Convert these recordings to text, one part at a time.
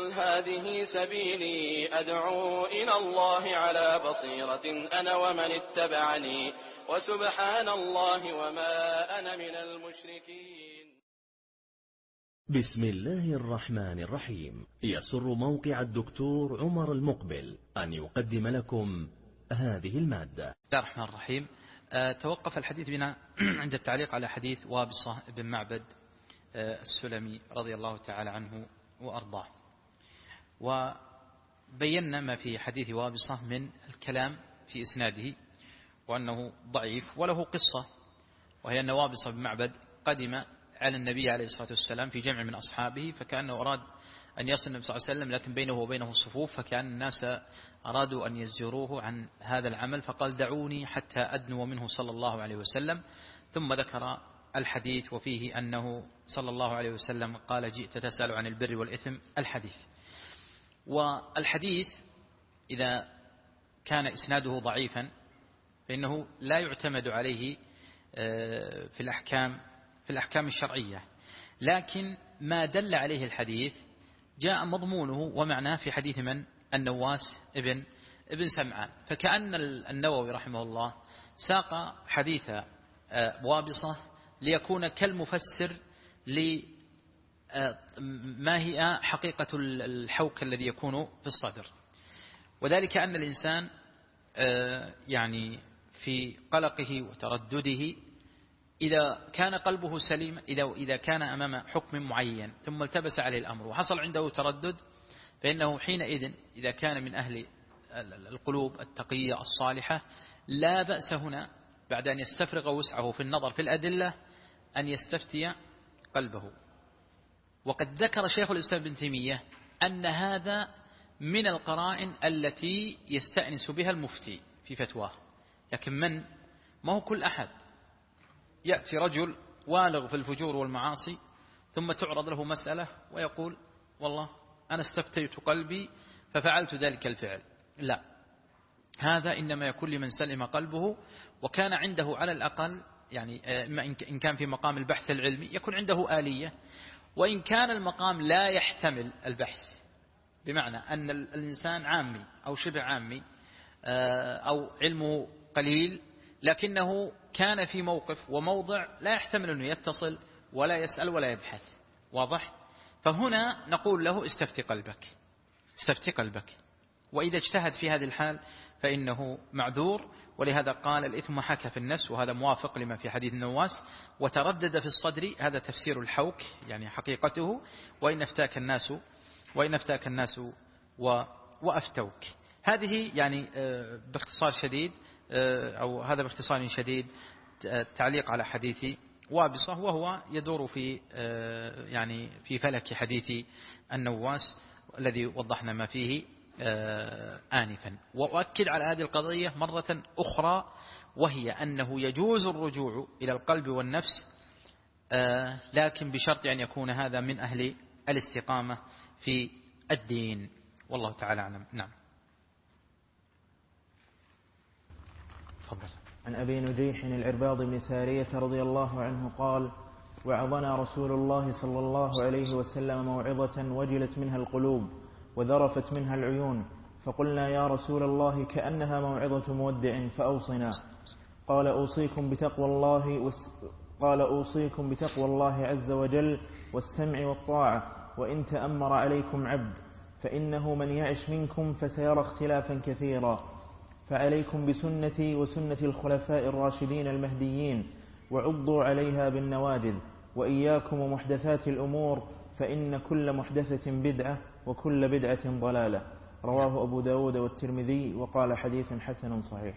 قل هذه سبيلي أدعو إلى الله على بصيرة أنا ومن اتبعني وسبحان الله وما أنا من المشركين. بسم الله الرحمن الرحيم. يسر موقع الدكتور عمر المقبل أن يقدم لكم هذه المادة. بسم الله الرحمن الرحيم. توقف الحديث بنا عند التعليق على حديث وابصة بن معبد السلمي رضي الله تعالى عنه وأرضاه، وبينا ما في حديث وابصة من الكلام في إسناده وأنه ضعيف، وله قصة، وهي أن وابصة بن معبد قدم على النبي عليه الصلاة والسلام في جمع من أصحابه، فكأنه أراد أن يصل النبي صلى الله عليه وسلم، لكن بينه وبينه صفوف، فكأن الناس أرادوا أن يزجروه عن هذا العمل، فقال دعوني حتى أدنو منه صلى الله عليه وسلم. ثم ذكر الحديث وفيه أنه صلى الله عليه وسلم قال جئت تسأل عن البر والإثم الحديث. والحديث إذا كان إسناده ضعيفا فإنه لا يعتمد عليه في الأحكام الشرعية، لكن ما دل عليه الحديث جاء مضمونه ومعناه في حديث من؟ النواس ابن سمعان. فكأن النووي رحمه الله ساق حديث وابصة ليكون كالمفسر لما هي حقيقة الحوك الذي يكون في الصدر، وذلك أن الإنسان يعني في قلقه وتردده إذا كان قلبه سليم، إذا كان أمام حكم معين ثم التبس عليه الأمر وحصل عنده تردد، فإنه حينئذ إذا كان من أهل القلوب التقية الصالحة لا بأس هنا بعد أن يستفرغ وسعه في النظر في الأدلة أن يستفتي قلبه. وقد ذكر شيخ الإسلام ابن تيمية أن هذا من القرائن التي يستأنس بها المفتي في فتواه، لكن ما هو كل أحد يأتي رجل والغ في الفجور والمعاصي ثم تعرض له مسألة ويقول والله أنا استفتيت قلبي ففعلت ذلك الفعل. لا، هذا إنما يكون لمن سلم قلبه وكان عنده على الأقل، يعني إن كان في مقام البحث العلمي يكون عنده آلية، وإن كان المقام لا يحتمل البحث، بمعنى أن الإنسان عامي أو شبه عامي أو علمه قليل، لكنه كان في موقف وموضع لا يحتمل أنه يتصل ولا يسأل ولا يبحث، واضح؟ فهنا نقول له استفتي قلبك، وإذا اجتهد في هذه الحال فإنه معذور. ولهذا قال الإثم حكى في النفس، وهذا موافق لما في حديث النواس، وتردد في الصدر، هذا تفسير الحوك يعني حقيقته، وإن افتاك الناس وأفتوك. هذه يعني باختصار شديد، أو هذا باختصار شديد تعليق على حديث وابصة، وهو يدور في يعني في فلك حديث النواس الذي وضحنا ما فيه آنفا. وأؤكد على هذه القضية مرة أخرى، وهي أنه يجوز الرجوع إلى القلب والنفس، لكن بشرط أن يكون هذا من أهل الاستقامة في الدين، والله تعالى أعلم. نعم، تفضل. عن أبي نجيح العرباض بن سارية رضي الله عنه قال: وعظنا رسول الله صلى الله عليه وسلم موعظة وجلت منها القلوب وذرفت منها العيون، فقلنا يا رسول الله كأنها موعظة مودع فأوصنا. قال أوصيكم بتقوى الله عز وجل والسمع والطاعة، وإن تأمر عليكم عبد، فإنه من يعش منكم فسيرى اختلافا كثيرا، فعليكم بسنتي وسنة الخلفاء الراشدين المهديين، وعضوا عليها بالنواجذ، وإياكم ومحدثات الأمور، فإن كل محدثة بدعة وكل بدعة ضلالة. رواه أبو داود والترمذي وقال حديث حسن صحيح.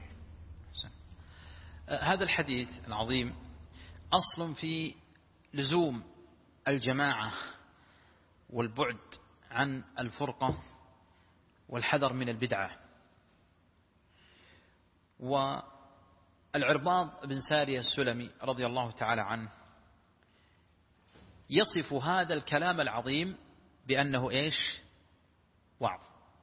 هذا الحديث العظيم أصل في لزوم الجماعة والبعد عن الفرقة والحذر من البدعة. والعرباض بن سارية السلمي رضي الله تعالى عنه يصف هذا الكلام العظيم بأنه إيش؟ وعظ،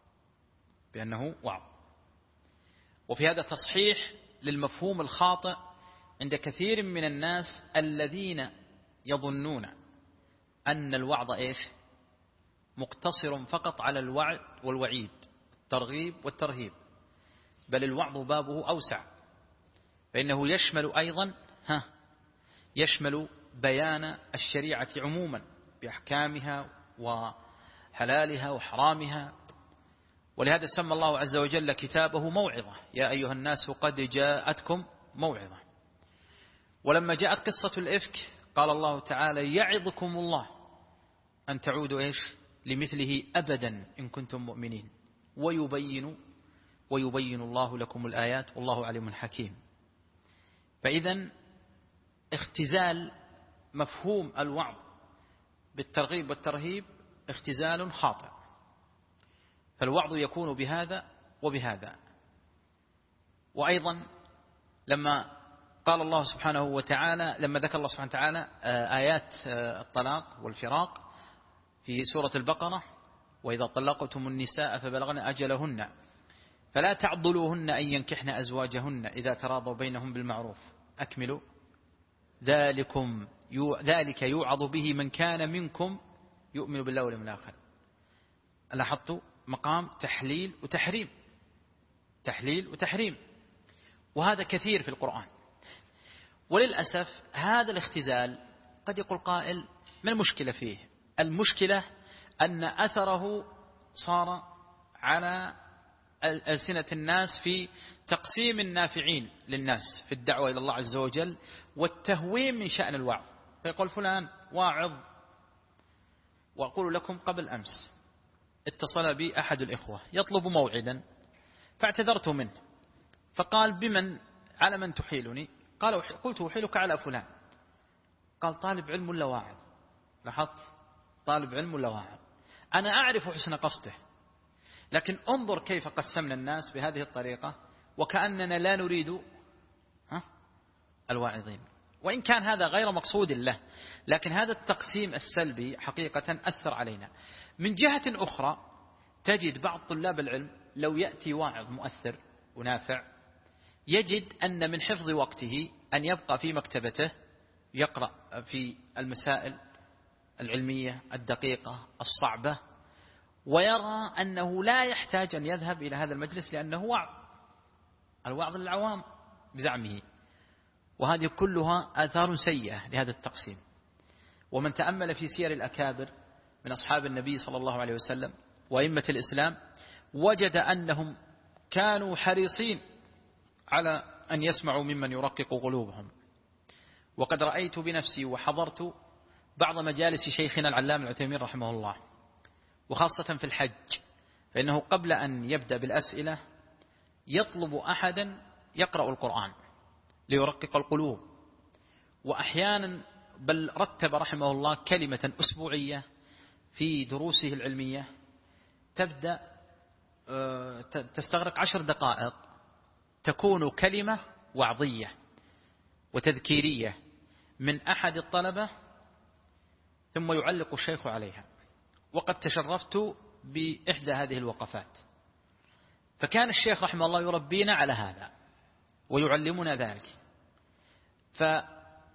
وفي هذا تصحيح للمفهوم الخاطئ عند كثير من الناس الذين يظنون أن الوعظ إيش؟ مقتصر فقط على الوعد والوعيد، الترغيب والترهيب، بل الوعظ بابه أوسع، فإنه يشمل أيضا يشمل بيان الشريعة عموما بأحكامها وحلالها وحرامها. ولهذا سمى الله عز وجل كتابه موعظة، يا أيها الناس قد جاءتكم موعظة. ولما جاءت قصة الإفك قال الله تعالى يعظكم الله أن تعودوا لمثله أبدا إن كنتم مؤمنين، ويبين الله لكم الآيات والله عليم حكيم. فإذا اختزال مفهوم الوعظ بالترغيب والترهيب اختزال خاطئ، فالوعظ يكون بهذا وبهذا. وأيضا لما قال الله سبحانه وتعالى، لما ذكر الله سبحانه وتعالى آيات الطلاق والفراق في سورة البقرة، وإذا طلقتم النساء فبلغن أجلهن فلا تعضلوهن أن ينكحن أزواجهن إذا تراضوا بينهم بالمعروف أكملوا ذلك يوعظ به من كان منكم يؤمن بالله واليوم الآخر. لاحظتوا مقام تحليل وتحريم، تحليل وتحريم، وهذا كثير في القرآن. وللأسف هذا الاختزال قد يقول قائل ما المشكلة فيه؟ المشكلة أن أثره صار على ألسنة الناس في تقسيم النافعين للناس في الدعوة إلى الله عز وجل والتهويم من شأن الوعظ، فيقول فلان واعظ. وأقول لكم قبل أمس اتصل بي أحد الإخوة يطلب موعدا فاعتذرت منه، فقال على من تحيلني؟ قلت أحيلك على فلان. قال طالب علم ولا واعظ؟ لاحظت، طالب علم ولا واعظ؟ أنا أعرف حسن قصده، لكن انظر كيف قسمنا الناس بهذه الطريقة وكأننا لا نريد الواعظين، وإن كان هذا غير مقصود له، لكن هذا التقسيم السلبي حقيقة أثر علينا. من جهة أخرى تجد بعض طلاب العلم لو يأتي واعظ مؤثر ونافع يجد أن من حفظ وقته أن يبقى في مكتبته يقرأ في المسائل العلمية الدقيقة الصعبة، ويرى أنه لا يحتاج أن يذهب إلى هذا المجلس لأنه وعظ، الوعظ للعوام بزعمه. وهذه كلها آثار سيئة لهذا التقسيم. ومن تأمل في سير الأكابر من أصحاب النبي صلى الله عليه وسلم وأئمة الإسلام وجد أنهم كانوا حريصين على أن يسمعوا ممن يرقق قلوبهم. وقد رأيت بنفسي وحضرت بعض مجالس شيخنا العلامة العثيمين رحمه الله، وخاصة في الحج، فإنه قبل أن يبدأ بالأسئلة يطلب أحدا يقرأ القرآن ليرقق القلوب. وأحيانا بل رتب رحمه الله كلمة أسبوعية في دروسه العلمية تبدأ تستغرق 10 دقائق، تكون كلمة وعظية وتذكيرية من أحد الطلبة ثم يعلق الشيخ عليها. وقد تشرفت بإحدى هذه الوقفات، فكان الشيخ رحمه الله يربينا على هذا ويعلمنا ذلك. فإذا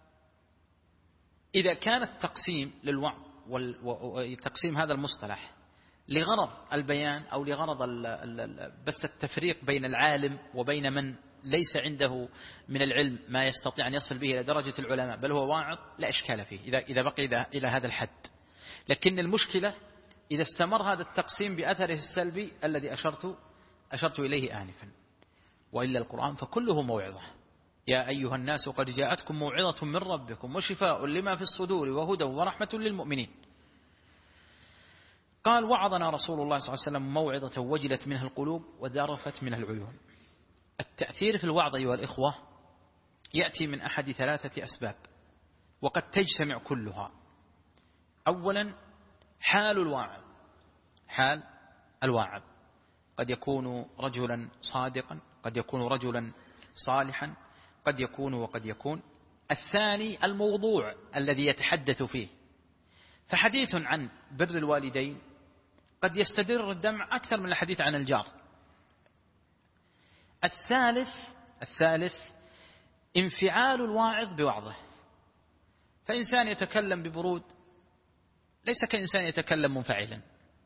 كان التقسيم للوعظ وتقسيم هذا المصطلح لغرض البيان أو لغرض بس التفريق بين العالم وبين من ليس عنده من العلم ما يستطيع أن يصل به إلى درجة العلماء بل هو واعظ، لا إشكال فيه إذا بقي إلى هذا الحد. لكن المشكلة إذا استمر هذا التقسيم بأثره السلبي الذي أشرت إليه آنفا. وإلا القرآن فكله موعظة، يا أيها الناس قد جاءتكم موعظة من ربكم وشفاء لما في الصدور وهدى ورحمة للمؤمنين. قال وعظنا رسول الله صلى الله عليه وسلم موعظة وجلت منها القلوب وذرفت منها العيون. التأثير في الوعظ أيها الإخوة يأتي من أحد 3 أسباب وقد تجتمع كلها. أولا حال الواعظ قد يكون رجلا صادقا، قد يكون رجلا صالحا، قد يكون وقد يكون. الثاني الموضوع الذي يتحدث فيه، فحديث عن بر الوالدين قد يستدر الدمع أكثر من الحديث عن الجار. الثالث انفعال الواعظ بوعظه، فإنسان يتكلم ببرود ليس كإنسان يتكلم منفعلا،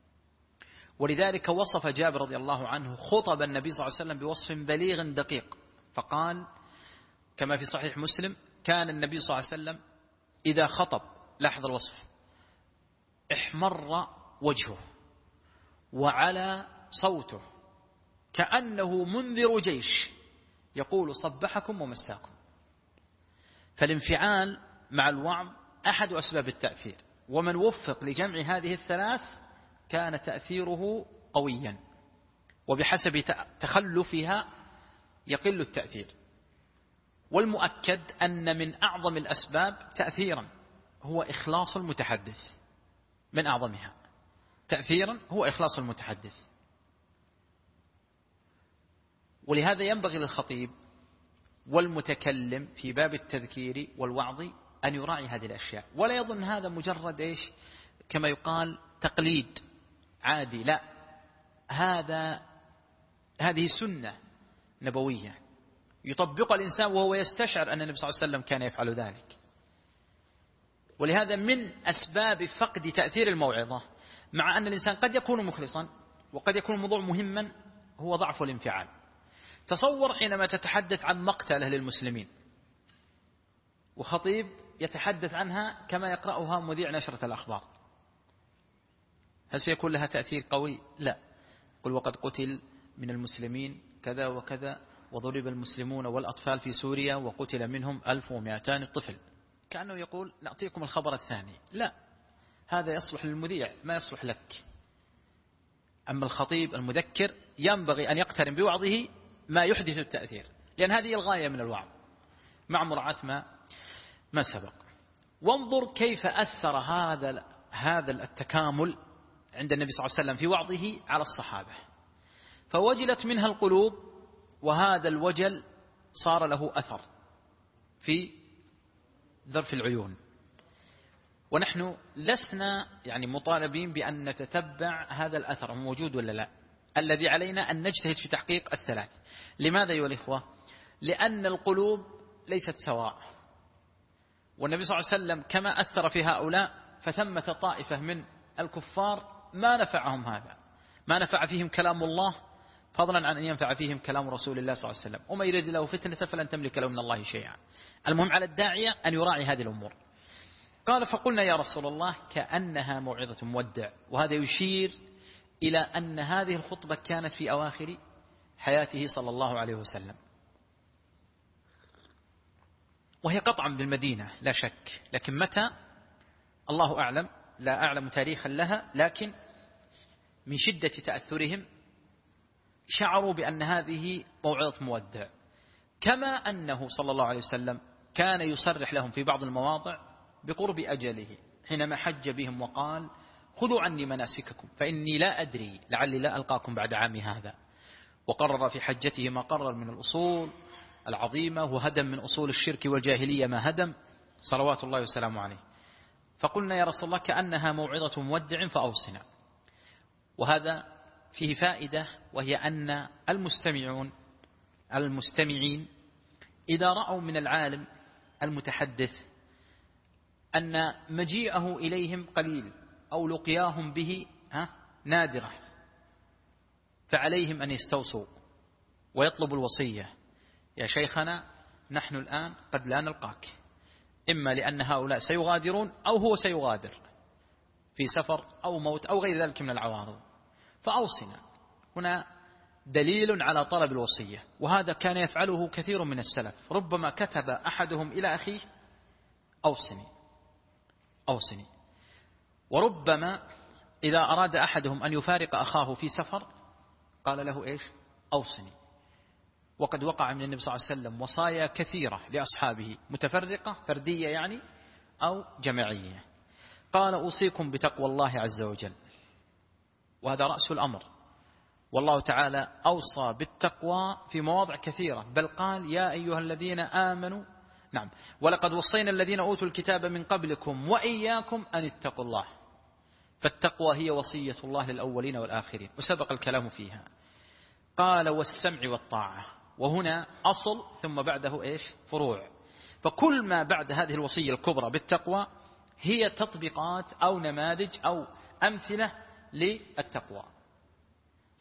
ولذلك وصف جابر رضي الله عنه خطب النبي صلى الله عليه وسلم بوصف بليغ دقيق، فقال كما في صحيح مسلم: كان النبي صلى الله عليه وسلم إذا خطب، لاحظ الوصف، احمر وجهه وعلى صوته كأنه منذر جيش يقول صبحكم ومساكم. فالانفعال مع الوعظ أحد أسباب التأثير، ومن وفق لجمع هذه الثلاث كان تأثيره قويا، وبحسب تخلفها يقل التأثير. والمؤكد أن من أعظم الأسباب تأثيرا هو إخلاص المتحدث، من أعظمها تأثيرا هو إخلاص المتحدث. ولهذا ينبغي للخطيب والمتكلم في باب التذكير والوعظ أن يراعي هذه الأشياء، ولا يظن هذا مجرد كما يقال تقليد عادي، لا، هذه سنة نبوية يطبقها الإنسان وهو يستشعر أن النبي صلى الله عليه وسلم كان يفعل ذلك. ولهذا من أسباب فقد تأثير الموعظة، مع أن الإنسان قد يكون مخلصا وقد يكون الموضوع مهما، هو ضعف الانفعال. تصور حينما تتحدث عن مقتله للمسلمين وخطيب يتحدث عنها كما يقرأها مذيع نشرة الأخبار، هل سيكون لها تأثير قوي؟ لا. قل وقد قتل من المسلمين كذا وكذا، وضرب المسلمون والأطفال في سوريا وقتل منهم 1200 طفل، كأنه يقول نعطيكم الخبر الثاني. لا، هذا يصلح للمذيع ما يصلح لك. أما الخطيب المذكر ينبغي أن يقترن بوعظه ما يحدث التأثير، لأن هذه الغاية من الوعظ مع مراعاة ما سبق. وانظر كيف أثر هذا التكامل عند النبي صلى الله عليه وسلم في وعظه على الصحابة، فوجلت منها القلوب، وهذا الوجل صار له أثر في ذرف العيون. ونحن لسنا مطالبين بأن نتتبع هذا الأثر موجود ولا لا، الذي علينا أن نجتهد في تحقيق الثلاث. لماذا أيها الإخوة؟ لأن القلوب ليست سواء، والنبي صلى الله عليه وسلم كما أثر في هؤلاء فثمة طائفة من الكفار ما نفعهم هذا، ما نفع فيهم كلام الله، فضلا عن أن ينفع فيهم كلام رسول الله صلى الله عليه وسلم. وما يريد له فتنة فلن تملك له من الله شيئا. المهم على الداعية أن يراعي هذه الأمور. قال: فقلنا يا رسول الله كأنها موعظة مودع. وهذا يشير إلى أن هذه الخطبة كانت في أواخر حياته صلى الله عليه وسلم، وهي قطعا بالمدينة لا شك، لكن متى الله أعلم، لا أعلم تاريخا لها، لكن من شدة تأثرهم شعروا بأن هذه موعظة مودع. كما أنه صلى الله عليه وسلم كان يصرح لهم في بعض المواضع بقرب أجله، حينما حج بهم وقال: خذوا عني مناسككم فإني لا أدري لعلي لا ألقاكم بعد عامي هذا. وقرر في حجته ما قرر من الأصول العظيمة، وهدم من أصول الشرك والجاهلية ما هدم، صلوات الله وسلامه عليه. فقلنا يا رسول الله كأنها موعظة مودع فأوصنا. وهذا فيه فائدة، وهي أن المستمعين إذا رأوا من العالم المتحدث أن مجيئه إليهم قليل أو لقياهم به نادرة، فعليهم أن يستوصوا ويطلبوا الوصية: يا شيخنا نحن الآن قد لا نلقاك، إما لأن هؤلاء سيغادرون أو هو سيغادر في سفر أو موت أو غير ذلك من العوارض، فأوصنا. هنا دليل على طلب الوصية، وهذا كان يفعله كثير من السلف. ربما كتب أحدهم إلى أخيه: أوصني. وربما إذا أراد أحدهم أن يفارق أخاه في سفر قال له: أوصني. وقد وقع من النبي صلى الله عليه وسلم وصايا كثيرة لأصحابه متفرقة، فردية أو جماعية. قال: أوصيكم بتقوى الله عز وجل، وهذا رأس الأمر. والله تعالى أوصى بالتقوى في مواضع كثيرة، بل قال: يا أيها الذين آمنوا، نعم، ولقد وصينا الذين أوتوا الكتاب من قبلكم وإياكم أن اتقوا الله. فالتقوى هي وصية الله للأولين والآخرين، وسبق الكلام فيها. قال: والسمع والطاعة، وهنا أصل ثم بعده فروع. فكل ما بعد هذه الوصية الكبرى بالتقوى هي تطبيقات أو نماذج أو أمثلة للتقوى.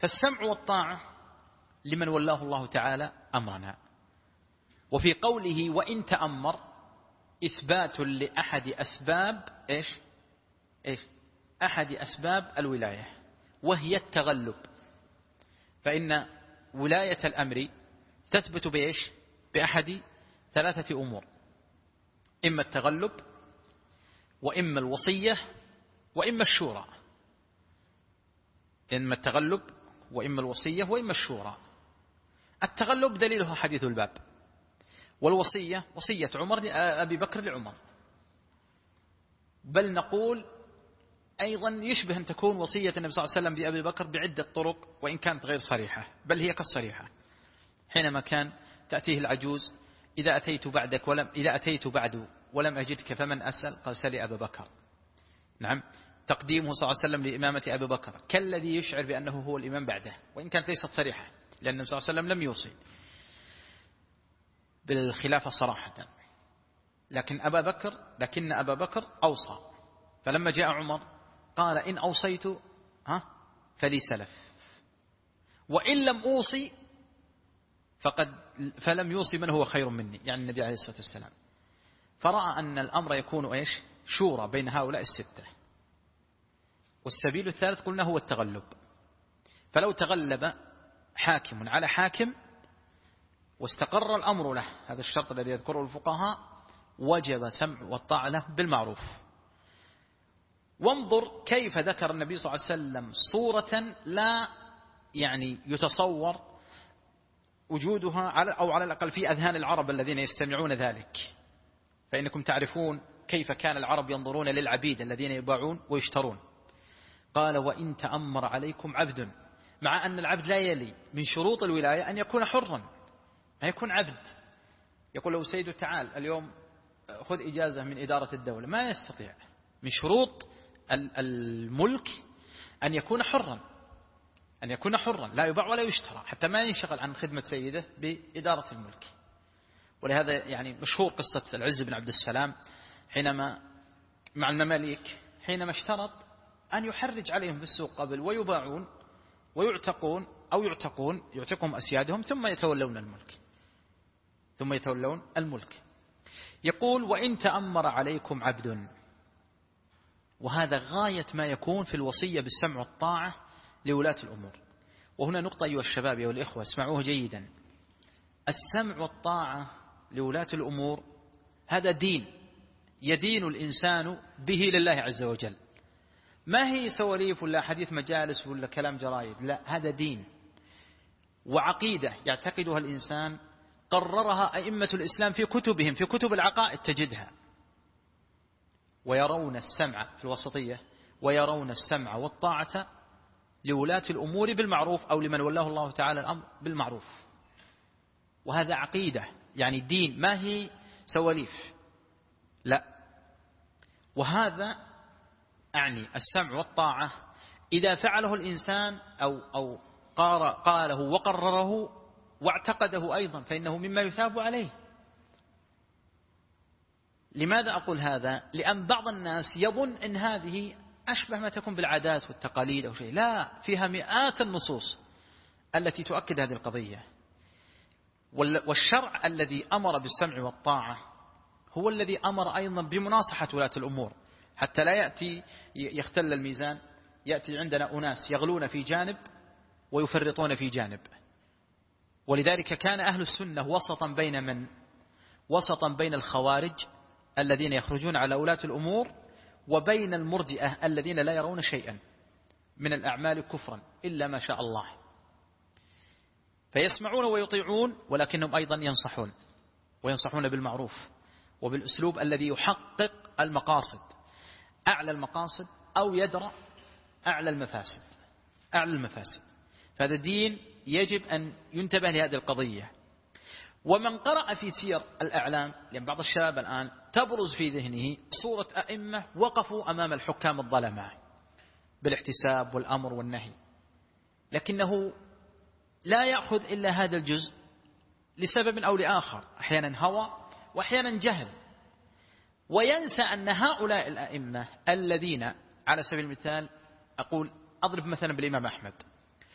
فالسمع والطاعة لمن ولاه الله تعالى أمرنا. وفي قوله وإن تأمر إثبات لأحد أسباب أحد أسباب الولاية، وهي التغلب. فإن ولاية الأمر تثبت بأحد ثلاثة أمور: إما التغلب، وإما الوصية، وإما الشورى. إما التغلب وإما الوصية وإما الشورى. التغلب دليله حديث الباب، والوصية وصية عمر أبي بكر لعمر، بل نقول أيضا يشبه أن تكون وصية النبي صلى الله عليه وسلم بأبي بكر بعدة طرق، وإن كانت غير صريحة، بل هي كالصريحة. حينما كان تأتيه العجوز: إذا أتيت بعد ولم أجدك فمن أسأل؟ قال: سلي أبا بكر. نعم، تقديمه صلى الله عليه وسلم لإمامة أبي بكر كالذي يشعر بأنه هو الإمام بعده، وإن كانت ليست صريحة، لأن النبي صلى الله عليه وسلم لم يوصي بالخلافة صراحة، لكن أبا بكر أوصى. فلما جاء عمر قال: إن أوصيت فلي سلف، وإن لم أوصي فلم يوصي من هو خير مني، يعني النبي عليه الصلاة والسلام. فرأى أن الأمر يكون شورى بين هؤلاء الستة. والسبيل الثالث قلنا هو التغلب. فلو تغلب حاكم على حاكم واستقر الأمر له، هذا الشرط الذي يذكره الفقهاء، وجب سمع والطاعة له بالمعروف. وانظر كيف ذكر النبي صلى الله عليه وسلم صورة لا يتصور وجودها أو على الأقل في أذهان العرب الذين يستمعون ذلك. فإنكم تعرفون كيف كان العرب ينظرون للعبيد الذين يباعون ويشترون. قال: وإن تأمر عليكم عبد، مع أن العبد لا يلي من شروط الولاية أن يكون حرا، ما يكون عبد. يقول له سيد تعال اليوم خذ إجازة من إدارة الدولة، ما يستطيع. من شروط الملك أن يكون حرا، لا يباع ولا يشترى، حتى ما ينشغل عن خدمة سيده بإدارة الملك. ولهذا مشهور قصة العز بن عبد السلام حينما مع المماليك، حينما اشترط أن يحرج عليهم في السوق قبل، ويباعون ويعتقون أو يعتقهم أسيادهم، ثم يتولون الملك. يقول: وإن تأمر عليكم عبد. وهذا غاية ما يكون في الوصية بالسمع والطاعة لولاة الأمور. وهنا نقطة أيها الشباب والإخوة اسمعوه جيدا: السمع والطاعة لولاة الأمور هذا دين يدين الإنسان به لله عز وجل، ما هي سواليف ولا حديث مجالس ولا كلام جرايد، لا، هذا دين وعقيدة يعتقدها الإنسان، قررها أئمة الإسلام في كتبهم، في كتب العقائد تجدها. ويرون السمع في الوسطية، ويرون السمع والطاعة لولاة الأمور بالمعروف، أو لمن ولاه الله تعالى الأمر بالمعروف. وهذا عقيدة دين، ما هي سواليف، لا. وهذا السمع والطاعة إذا فعله الإنسان أو قاله وقرره واعتقده أيضا، فإنه مما يثاب عليه. لماذا أقول هذا؟ لأن بعض الناس يظن أن هذه أشبه ما تكون بالعادات والتقاليد أو شيء، لا، فيها مئات النصوص التي تؤكد هذه القضية. والشرع الذي أمر بالسمع والطاعة هو الذي أمر أيضا بمناصحة ولاة الأمور، حتى لا يأتي يختل الميزان، يأتي عندنا أناس يغلون في جانب ويفرطون في جانب. ولذلك كان أهل السنة وسطا بين الخوارج الذين يخرجون على ولاة الأمور، وبين المرجئة الذين لا يرون شيئا من الأعمال كفرا إلا ما شاء الله. فيسمعون ويطيعون، ولكنهم أيضا ينصحون بالمعروف وبالأسلوب الذي يحقق المقاصد، أعلى المقاصد، أو يدرأ أعلى المفاسد. فهذا دين يجب أن ينتبه لهذه القضية. ومن قرأ في سير الأعلام، لأن بعض الشباب الآن تبرز في ذهنه صورة أئمة وقفوا أمام الحكام الظلمة بالاحتساب والأمر والنهي، لكنه لا يأخذ إلا هذا الجزء لسبب أو لآخر، أحيانا هوى وأحيانا جهل، وينسى أن هؤلاء الأئمة الذين على سبيل المثال أضرب مثلا بالإمام أحمد،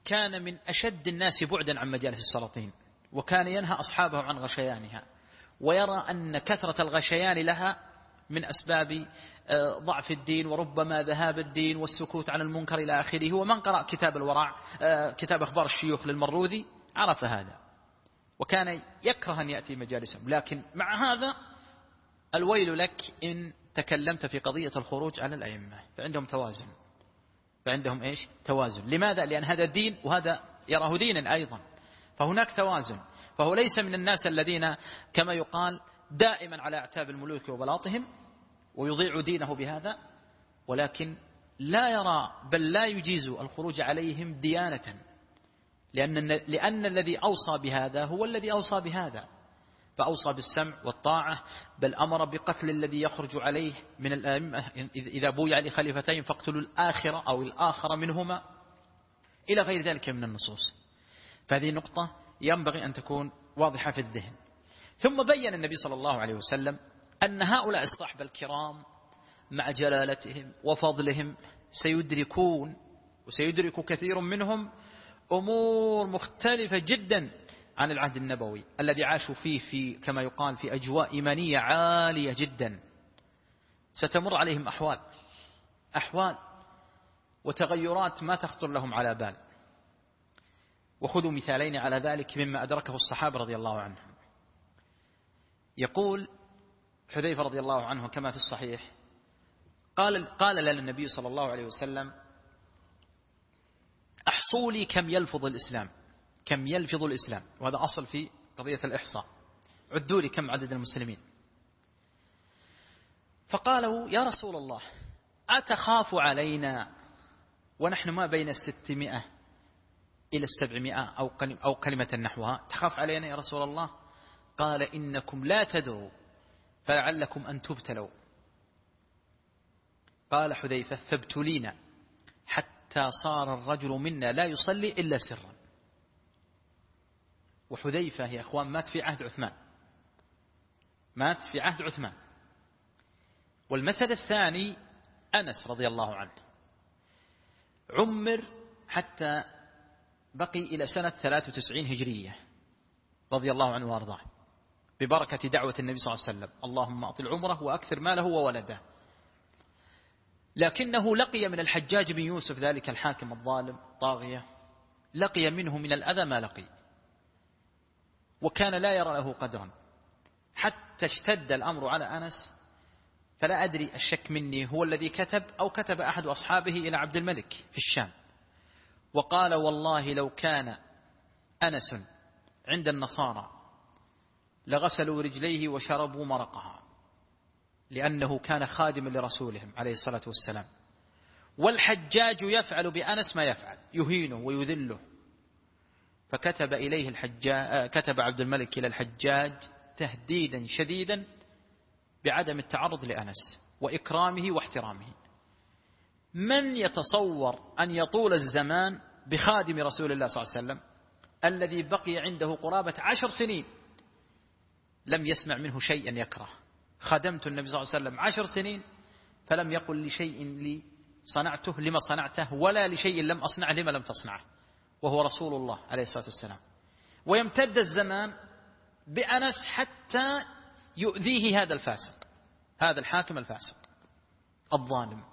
كان من أشد الناس بعدا عن مجالس السلاطين، وكان ينهى أصحابه عن غشيانها، ويرى أن كثرة الغشيان لها من أسباب ضعف الدين وربما ذهاب الدين والسكوت عن المنكر إلى آخره. ومن قرأ كتاب الورع، كتاب أخبار الشيوخ للمروذي، عرف هذا، وكان يكره أن يأتي مجالسهم. لكن مع هذا الويل لك إن تكلمت في قضية الخروج على الأئمة، فعندهم توازن، فعندهم إيش؟ توازن. لماذا؟ لأن هذا دين وهذا يراه دينا أيضا، فهناك توازن. فهو ليس من الناس الذين كما يقال دائما على أعتاب الملوك وبلاطهم ويضيع دينه بهذا، ولكن لا يرى بل لا يجيز الخروج عليهم ديانة، لأن الذي أوصى بهذا هو الذي أوصى بهذا، فأوصى بالسمع والطاعة، بل أمر بقتل الذي يخرج عليه من الأئمة، إذا بويع لخليفتين فاقتلوا الآخر أو الآخر منهما، إلى غير ذلك من النصوص. فهذه نقطة ينبغي أن تكون واضحة في الذهن. ثم بين النبي صلى الله عليه وسلم أن هؤلاء الصحبة الكرام مع جلالتهم وفضلهم سيدركون، وسيدرك كثير منهم، أمور مختلفة جدا عن العهد النبوي الذي عاشوا فيه في كما يقال في أجواء إيمانية عالية جدا. ستمر عليهم أحوال وتغيرات ما تخطر لهم على بال. وخذوا مثالين على ذلك مما أدركه الصحابة رضي الله عنهم. يقول حذيفة رضي الله عنه كما في الصحيح، قال لنا النبي صلى الله عليه وسلم: أحصوا لي كم يلفظ الإسلام، وهذا أصل في قضية الإحصاء، عدوا لي كم عدد المسلمين. فقالوا: يا رسول الله، أتخاف علينا ونحن ما بين 600 إلى 700 أو كلمة نحوها، تخاف علينا يا رسول الله؟ قال: إنكم لا تدروا فلعلكم أن تبتلوا. قال حذيفة: فابتلينا حتى صار الرجل منا لا يصلي إلا سرا. وحذيفة يا أخوان مات في عهد عثمان. والمثل الثاني أنس رضي الله عنه، عمر حتى بقي إلى سنة 93 هجرية رضي الله عنه وارضاه، ببركة دعوة النبي صلى الله عليه وسلم: اللهم أطل عمره وأكثر ماله وولده. لكنه لقي من الحجاج بن يوسف ذلك الحاكم الظالم طاغية، لقي منه من الأذى ما لقي، وكان لا يرى له قدرا، حتى اشتد الأمر على أنس. فلا أدري الشك مني هو الذي كتب أو كتب أحد أصحابه إلى عبد الملك في الشام، وقال: والله لو كان أنس عند النصارى لغسلوا رجليه وشربوا مرقها، لأنه كان خادما لرسولهم عليه الصلاة والسلام. والحجاج يفعل بأنس ما يفعل، يهينه ويذله. فكتب إليه كتب عبد الملك إلى الحجاج تهديدا شديدا بعدم التعرض لأنس وإكرامه واحترامه. من يتصور أن يطول الزمان بخادم رسول الله صلى الله عليه وسلم الذي بقي عنده قرابة 10 سنين لم يسمع منه شيئا يكره؟ خدمت النبي صلى الله عليه وسلم 10 سنين فلم يقل لشيء لي صنعته لما صنعته، ولا لشيء لم أصنعه لما لم تصنعه، وهو رسول الله عليه الصلاة والسلام. ويمتد الزمان بأنس حتى يؤذيه هذا الفاسق، هذا الحاكم الفاسق الظالم.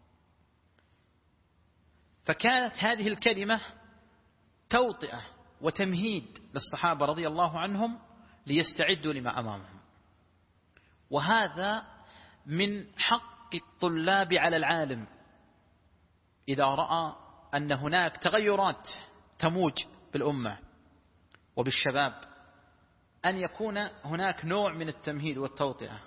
فكانت هذه الكلمة توطئة وتمهيد للصحابة رضي الله عنهم ليستعدوا لما أمامهم. وهذا من حق الطلاب على العالم إذا رأى أن هناك تغيرات تموج بالأمة وبالشباب، أن يكون هناك نوع من التمهيد والتوطئة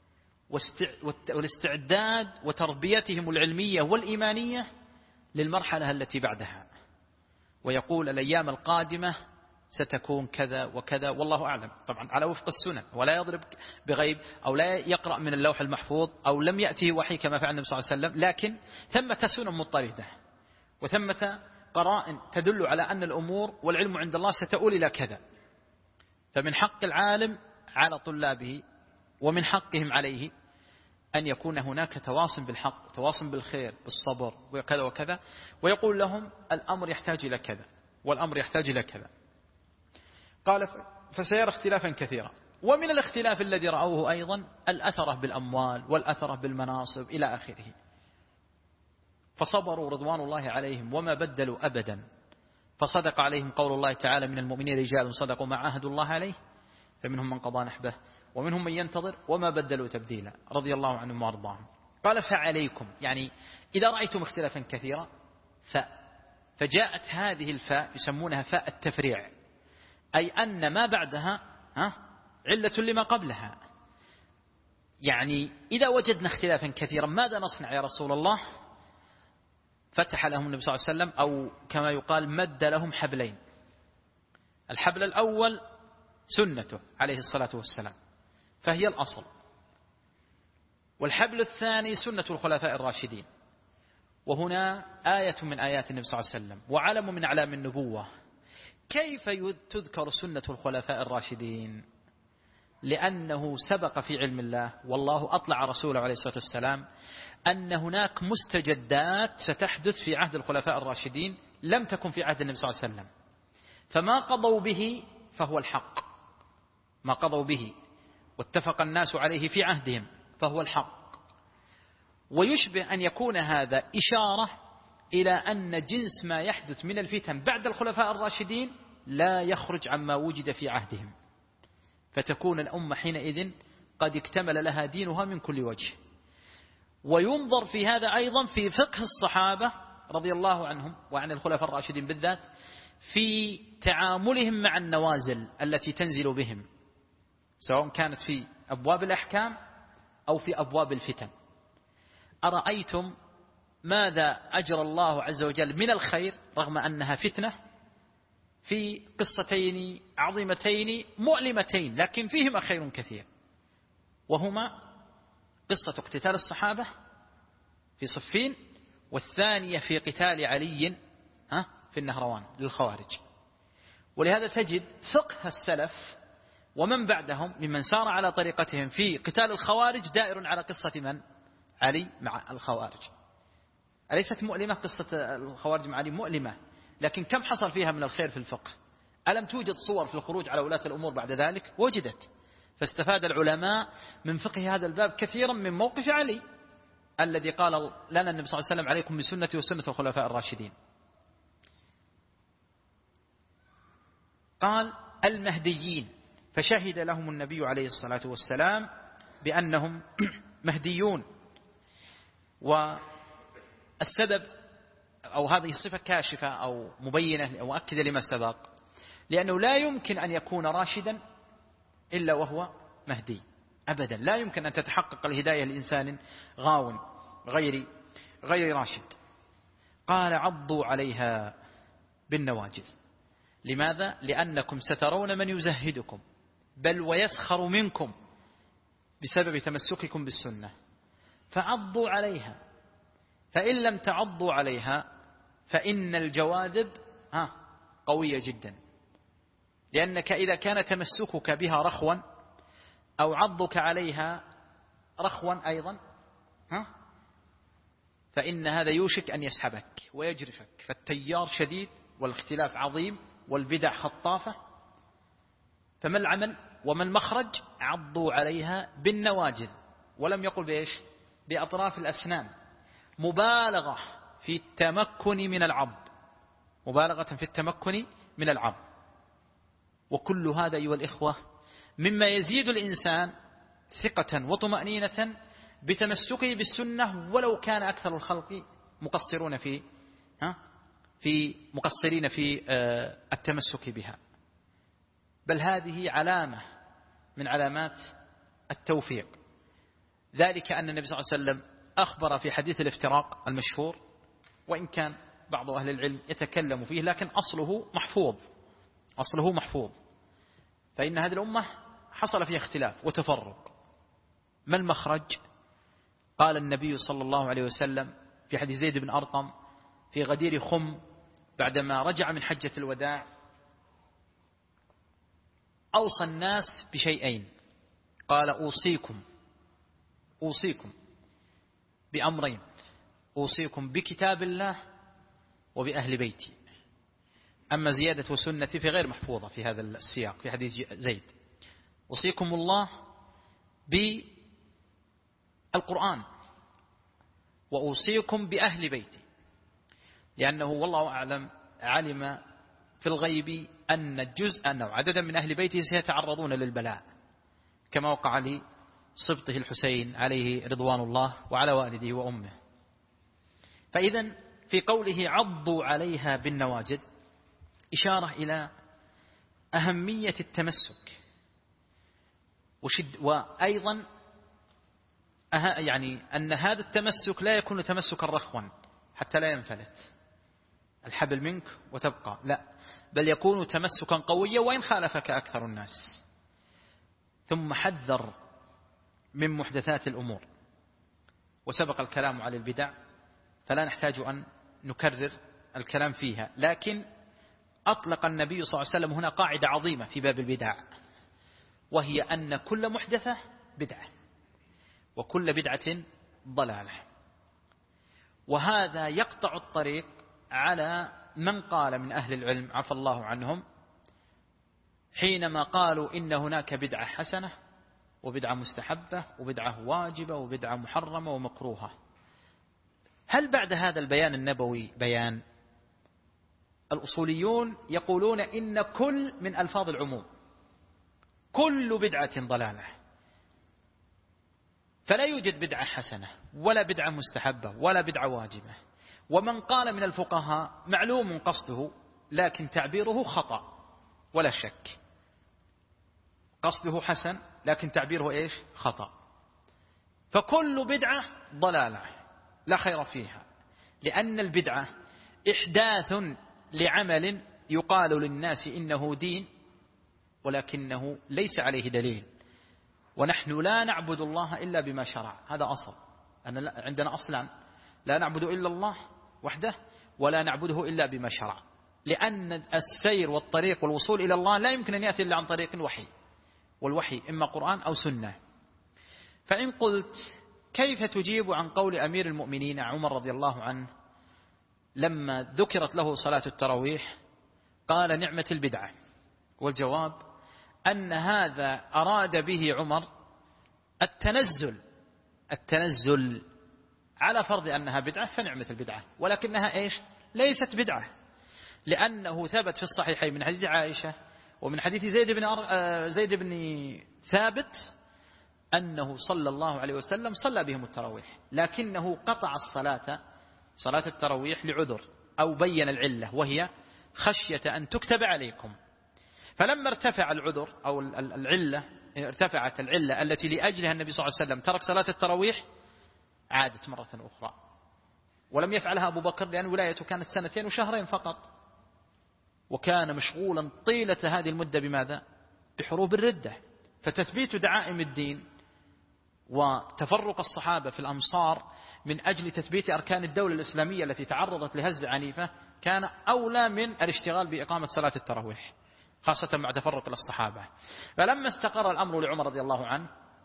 والاستعداد وتربيتهم العلمية والإيمانية للمرحلة التي بعدها، ويقول الأيام القادمة ستكون كذا وكذا، والله أعلم، طبعا على وفق السنة، ولا يضرب بغيب أو لا يقرأ من اللوح المحفوظ أو لم يأته وحي كما فعل النبي صلى الله عليه وسلم، لكن ثمة سنن مضطردة وثمة قرائن تدل على أن الأمور والعلم عند الله ستؤول إلى كذا. فمن حق العالم على طلابه ومن حقهم عليه أن يكون هناك تواصل بالحق، تواصل بالخير، بالصبر وكذا وكذا، ويقول لهم الأمر يحتاج إلى كذا والأمر يحتاج إلى كذا. قال فسيرى اختلافا كثيرا. ومن الاختلاف الذي رأوه أيضا الأثرة بالأموال والأثرة بالمناصب إلى آخره. فصبروا رضوان الله عليهم وما بدلوا أبدا. فصدق عليهم قول الله تعالى: من المؤمنين رجال صدقوا ما عاهدوا الله عليه فمنهم من قضى نحبه ومنهم من ينتظر وما بدلوا تبديلا رضي الله عنهم وارضاهم. قال فعليكم، يعني إذا رأيتم اختلافا كثيرا فجاءت هذه الفاء يسمونها فاء التفريع، أي أن ما بعدها علة لما قبلها. يعني إذا وجدنا اختلافا كثيرا ماذا نصنع يا رسول الله؟ فتح لهم النبي صلى الله عليه وسلم، أو كما يقال مد لهم حبلين. الحبل الأول سنته عليه الصلاة والسلام فهي الأصل، والحبل الثاني سنة الخلفاء الراشدين. وهنا آية من آيات النبي صلى الله عليه وسلم وعلم من أعلام النبوة. كيف تذكر سنة الخلفاء الراشدين؟ لأنه سبق في علم الله والله أطلع رسوله عليه الصلاة والسلام أن هناك مستجدات ستحدث في عهد الخلفاء الراشدين لم تكن في عهد النبي صلى الله عليه وسلم، فما قضوا به فهو الحق، ما قضوا به واتفق الناس عليه في عهدهم فهو الحق. ويشبه أن يكون هذا إشارة إلى أن جنس ما يحدث من الفتن بعد الخلفاء الراشدين لا يخرج عما وجد في عهدهم، فتكون الأمة حينئذ قد اكتمل لها دينها من كل وجه. وينظر في هذا أيضا في فقه الصحابة رضي الله عنهم وعن الخلفاء الراشدين بالذات في تعاملهم مع النوازل التي تنزل بهم، سواء كانت في أبواب الأحكام أو في أبواب الفتن. أرأيتم ماذا أجرى الله عز وجل من الخير رغم أنها فتنة في قصتين عظيمتين مؤلمتين لكن فيهما خير كثير، وهما قصة اقتتال الصحابة في صفين، والثانية في قتال علي في النهروان للخوارج. ولهذا تجد فقه السلف ومن بعدهم ممن سار على طريقتهم في قتال الخوارج دائر على قصة من؟ علي مع الخوارج. أليست مؤلمة قصة الخوارج مع علي؟ مؤلمة، لكن كم حصل فيها من الخير في الفقه؟ ألم توجد صور في الخروج على ولاة الأمور بعد ذلك؟ وجدت. فاستفاد العلماء من فقه هذا الباب كثيرا من موقف علي الذي قال لنا النبي صلى الله عليه وسلم: عليكم بسنتي وسنة الخلفاء الراشدين. قال المهديين، فشهد لهم النبي عليه الصلاة والسلام بأنهم مهديون. والسبب أو هذه الصفة كاشفة أو مبينة أو مؤكدة لما سبق، لأنه لا يمكن أن يكون راشدا إلا وهو مهدي أبدا. لا يمكن أن تتحقق الهداية لإنسان غاو غير راشد. قال عضوا عليها بالنواجذ. لماذا؟ لأنكم سترون من يزهدكم بل ويسخر منكم بسبب تمسككم بالسنة، فعضوا عليها. فإن لم تعضوا عليها فإن الجواذب قوية جدا، لأنك إذا كان تمسكك بها رخوا أو عضك عليها رخوا أيضا فإن هذا يوشك أن يسحبك ويجرفك، فالتيار شديد والاختلاف عظيم والبدع خطافة. فما العمل وما المخرج؟ عضوا عليها بالنواجذ. ولم يقل بإيش؟ بأطراف الأسنان، مبالغة في التمكن من العض، مبالغة في التمكن من العض. وكل هذا أيها الإخوة مما يزيد الإنسان ثقة وطمأنينة بتمسكه بالسنة، ولو كان أكثر الخلق مقصرين في التمسك بها. بل هذه علامة من علامات التوفيق. ذلك أن النبي صلى الله عليه وسلم أخبر في حديث الافتراق المشهور، وإن كان بعض أهل العلم يتكلم فيه لكن أصله محفوظ، فإن هذه الأمة حصل فيها اختلاف وتفرق. ما المخرج؟ قال النبي صلى الله عليه وسلم في حديث زيد بن أرقم في غدير خم بعدما رجع من حجة الوداع: أوصى الناس بشيئين، قال أوصيكم بأمرين: أوصيكم بكتاب الله وبأهل بيتي. أما زيادة سنتي في غير محفوظة في هذا السياق في حديث زيد. أوصيكم الله بالقرآن وأوصيكم بأهل بيتي، لأنه والله أعلم علم في الغيب أن جزءا أو عددا من أهل بيته سيتعرضون للبلاء، كما وقع لصبطه الحسين عليه رضوان الله وعلى والده وأمه. فإذا في قوله عضوا عليها بالنواجذ إشارة إلى أهمية التمسك وأيضا يعني أن هذا التمسك لا يكون تمسكا رخوا حتى لا ينفلت الحبل منك وتبقى، لا، بل يكون تمسكا قويا وإن خالفك أكثر الناس. ثم حذر من محدثات الأمور، وسبق الكلام على البدع فلا نحتاج أن نكرر الكلام فيها، لكن أطلق النبي صلى الله عليه وسلم هنا قاعدة عظيمة في باب البدع، وهي أن كل محدثة بدعة وكل بدعة ضلالة. وهذا يقطع الطريق على من قال من أهل العلم عفى الله عنهم حينما قالوا إن هناك بدعة حسنة وبدعة مستحبة وبدعة واجبة وبدعة محرمة ومكروهة. هل بعد هذا البيان النبوي بيان؟ الأصوليون يقولون إن كل من ألفاظ العموم، كل بدعة ضلالة، فلا يوجد بدعة حسنة ولا بدعة مستحبة ولا بدعة واجبة. ومن قال من الفقهاء معلوم قصده لكن تعبيره خطأ ولا شك، قصده حسن لكن تعبيره إيش؟ خطأ. فكل بدعة ضلالة لا خير فيها، لأن البدعة إحداث لعمل يقال للناس إنه دين ولكنه ليس عليه دليل. ونحن لا نعبد الله إلا بما شرع، هذا أصل. عندنا أصلا لا نعبد إلا الله وحده ولا نعبده إلا بما شرع، لأن السير والطريق والوصول إلى الله لا يمكن أن يأتي إلا عن طريق الوحي، والوحي إما قرآن أو سنة. فإن قلت كيف تجيب عن قول أمير المؤمنين عمر رضي الله عنه لما ذكرت له صلاة التراويح قال نعمة البدعة؟ والجواب أن هذا أراد به عمر التنزل على فرض أنها بدعة فنعمة البدعة، ولكنها إيش؟ ليست بدعة، لأنه ثبت في الصحيحين من حديث عائشة ومن حديث زيد بن ثابت أنه صلى الله عليه وسلم صلى بهم التراويح، لكنه قطع صلاة التراويح لعذر أو بين العلة، وهي خشية أن تكتب عليكم. فلما ارتفع العذر أو ارتفعت العلة التي لأجلها النبي صلى الله عليه وسلم ترك صلاة التراويح عادت مرة أخرى. ولم يفعلها أبو بكر لأن ولايته كانت 2 وشهرين فقط، وكان مشغولا طيلة هذه المدة بماذا؟ بحروب الردة. فتثبيت دعائم الدين وتفرق الصحابة في الأمصار من أجل تثبيت أركان الدولة الإسلامية التي تعرضت لهزة عنيفة كان أولى من الاشتغال بإقامة صلاة التراويح، خاصة مع تفرق الصحابة. فلما استقر الأمر لعمر رضي الله عنه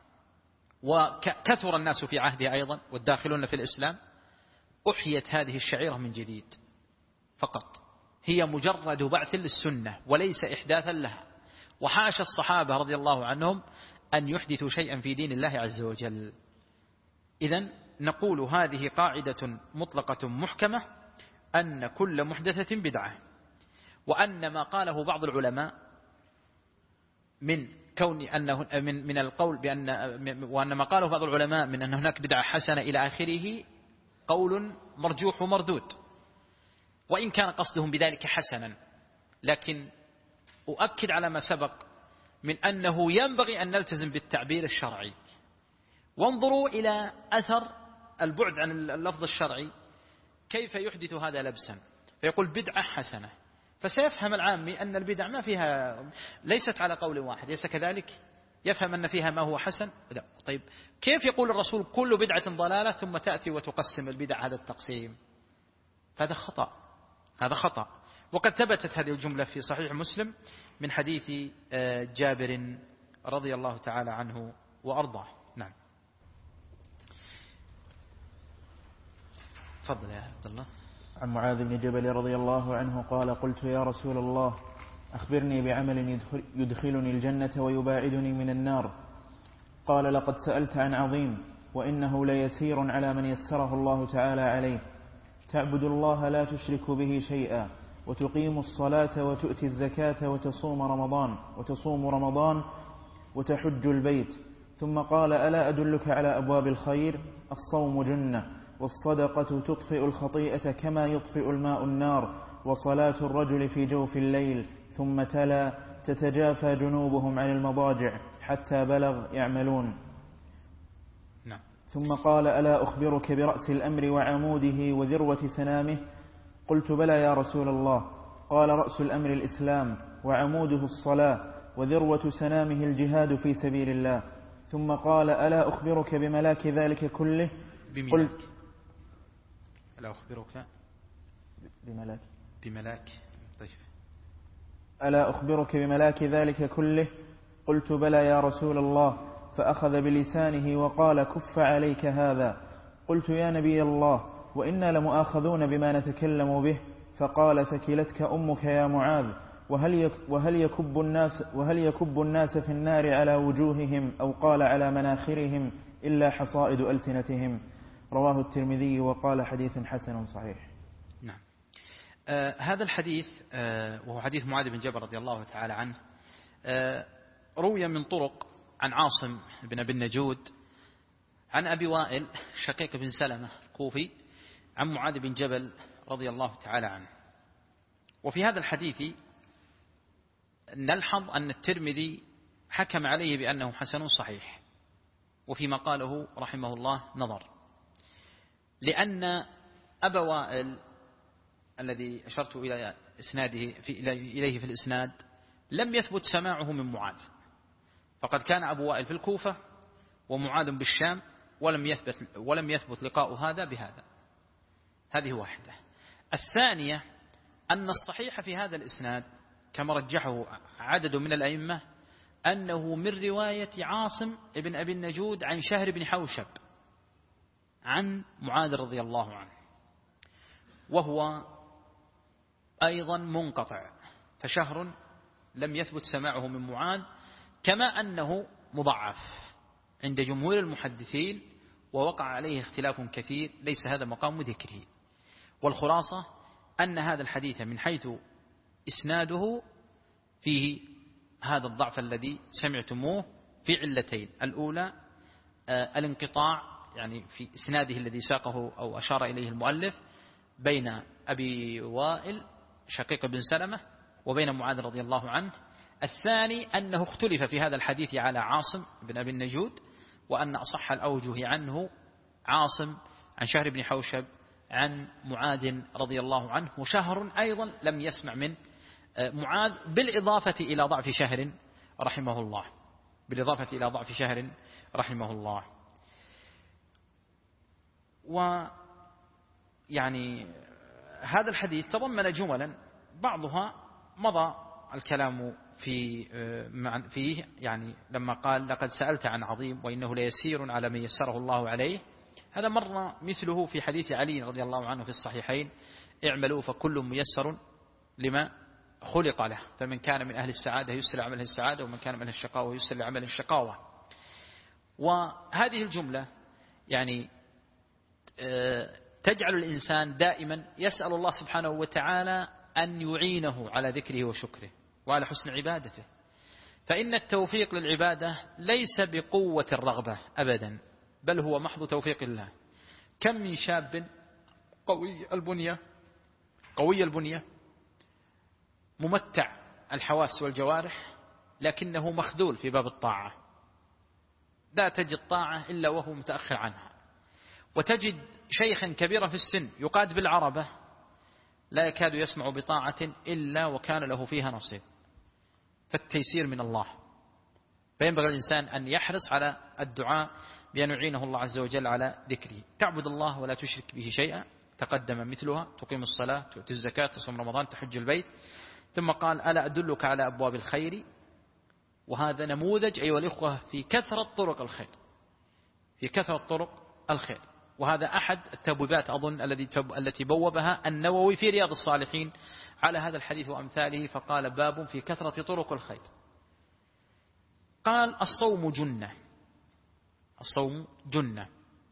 وكثر الناس في عهده أيضا والداخلون في الإسلام، أحيت هذه الشعيرة من جديد فقط، هي مجرد بعث للسنة وليس إحداثا لها. وحاشا الصحابة رضي الله عنهم أن يحدثوا شيئا في دين الله عز وجل. إذن نقول هذه قاعدة مطلقة محكمة أن كل محدثة بدعة، وأن ما قاله بعض العلماء من كون أنه من القول وأن ما قاله بعض العلماء من أن هناك بدعة حسنة إلى آخره قول مرجوح ومردود، وإن كان قصدهم بذلك حسنا، لكن أؤكد على ما سبق من أنه ينبغي أن نلتزم بالتعبير الشرعي. وانظروا إلى أثر البعد عن اللفظ الشرعي كيف يحدث هذا لبسا، فيقول بدعة حسنة، فسيفهم العامي أن البدع ما فيها ليست على قول واحد، ليس كذلك؟ يفهم أن فيها ما هو حسن؟ لا. طيب كيف يقول الرسول كل بدعة ضلالة ثم تأتي وتقسم البدع هذا التقسيم؟ هذا خطأ. وقد ثبتت هذه الجملة في صحيح مسلم من حديث جابر رضي الله تعالى عنه وأرضاه. نعم. تفضل يا عبد الله. عن معاذ بن جبل رضي الله عنه قال قلت يا رسول الله أخبرني بعمل يدخلني الجنة ويباعدني من النار. قال لقد سألت عن عظيم وإنه ليسير على من يسره الله تعالى عليه. تعبد الله لا تشرك به شيئا وتقيم الصلاة وتؤتي الزكاة وتصوم رمضان وتحج البيت. ثم قال ألا أدلك على أبواب الخير؟ الصوم جنة والصدقة تطفئ الخطيئة كما يطفئ الماء النار وصلاة الرجل في جوف الليل. ثم تلا تتجافى جنوبهم عن المضاجع حتى بلغ يعملون. نعم. ثم قال ألا أخبرك برأس الأمر وعموده وذروة سنامه؟ قلت بلى يا رسول الله. قال رأس الأمر الإسلام وعموده الصلاة وذروة سنامه الجهاد في سبيل الله. ثم قال ألا أخبرك بملاك ذلك كله؟ قلت ألا أخبرك بملاك طيب. ألا أخبرك بملاك ذلك كله؟ قلت بلى يا رسول الله. فأخذ بلسانه وقال كف عليك هذا. قلت يا نبي الله وإنا لمؤاخذون بما نتكلم به. فقال ثكلتك أمك يا معاذ وهل يكب الناس في النار على وجوههم أو قال على مناخرهم إلا حصائد ألسنتهم. رواه الترمذي وقال حديث حسن صحيح. نعم. هذا الحديث وهو حديث معاذ بن جبل رضي الله تعالى عنه روي من طرق عن عاصم بن أبي النجود عن أبي وائل شقيق بن سلمة الكوفي عن معاذ بن جبل رضي الله تعالى عنه. وفي هذا الحديث نلحظ أن الترمذي حكم عليه بأنه حسن صحيح، وفيما قاله رحمه الله نظر، لأن أبا وائل الذي أشرت إلى إليه في الإسناد لم يثبت سماعه من معاذ، فقد كان أبو وائل في الكوفة ومعاذ بالشام ولم يثبت لقاء هذا بهذا. هذه واحدة. الثانية أن الصحيح في هذا الإسناد كما رجحه عدد من الأئمة أنه من رواية عاصم بن أبي النجود عن شهر بن حوشب عن معاذ رضي الله عنه، وهو أيضا منقطع، فشهر لم يثبت سماعه من معاذ، كما أنه مضعف عند جمهور المحدثين ووقع عليه اختلاف كثير، ليس هذا مقام ذكره. والخلاصة أن هذا الحديث من حيث إسناده فيه هذا الضعف الذي سمعتموه في علتين: الأولى الانقطاع يعني في إسناده الذي ساقه أو أشار إليه المؤلف بين أبي وائل شقيق بن سلمة وبين معاذ رضي الله عنه. الثاني أنه اختلف في هذا الحديث على عاصم بن أبي النجود، وأن أصح الأوجه عنه عاصم عن شهر بن حوشب عن معاذ رضي الله عنه، وشهر أيضا لم يسمع من معاذ، بالإضافة إلى ضعف شهر رحمه الله، بالإضافة إلى ضعف شهر رحمه الله. ويعني هذا الحديث تضمن جملا بعضها مضى الكلام فيه، يعني لما قال لقد سألت عن عظيم وإنه ليسير على من يسره الله عليه، هذا مر مثله في حديث علي رضي الله عنه في الصحيحين: اعملوا فكل ميسر لما خلق له، فمن كان من أهل السعادة يسر عمله السعادة، ومن كان من أهل الشقاوة يسر عمله الشقاوة. وهذه الجملة يعني تجعل الإنسان دائما يسأل الله سبحانه وتعالى أن يعينه على ذكره وشكره وعلى حسن عبادته، فإن التوفيق للعبادة ليس بقوة الرغبة أبدا، بل هو محض توفيق الله. كم من شاب قوي البنية ممتع الحواس والجوارح، لكنه مخذول في باب الطاعة، لا تجد طاعة إلا وهو متأخر عنها. وتجد شيخا كبيرا في السن يقاد بالعربة لا يكاد يسمع بطاعة إلا وكان له فيها نصيب، فالتيسير من الله. فينبغي الإنسان أن يحرص على الدعاء بأن يعينه الله عز وجل على ذكره. تعبد الله ولا تشرك به شيئا، تقدم مثلها: تقيم الصلاة، تؤتي الزكاة، تصوم رمضان، تحج البيت. ثم قال: ألا أدلك على أبواب الخير؟ وهذا نموذج أيها الإخوة في كثرة طرق الخير، في كثرة طرق الخير. وهذا أحد التبويبات أظن التي بوبها النووي في رياض الصالحين على هذا الحديث وأمثاله، فقال باب في كثرة طرق الخير. قال الصوم جنة. الصوم جنة.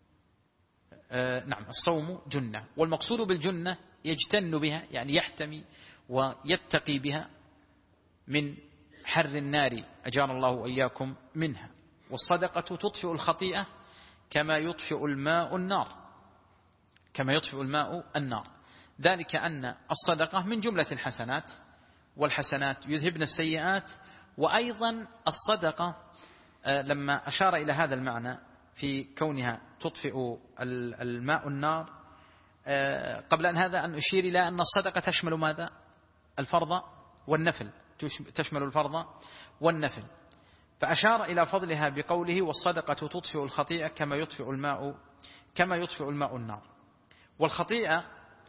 نعم الصوم جنة، والمقصود بالجنة يجتن بها يعني يحتمي ويتقي بها من حر النار أجار الله وإياكم منها. والصدقة تطفئ الخطيئة كما يطفئ الماء النار، كما يطفئ الماء النار. ذلك أن الصدقة من جملة الحسنات، والحسنات يذهبن السيئات. وأيضا الصدقة لما أشار إلى هذا المعنى في كونها تطفئ الماء النار، قبل أن هذا أن أشير إلى أن الصدقة تشمل ماذا؟ الفرض والنفل، تشمل الفرض والنفل. فأشار إلى فضلها بقوله والصدقة تطفئ الخطيئة كما يطفئ الماء النار. والخطيئة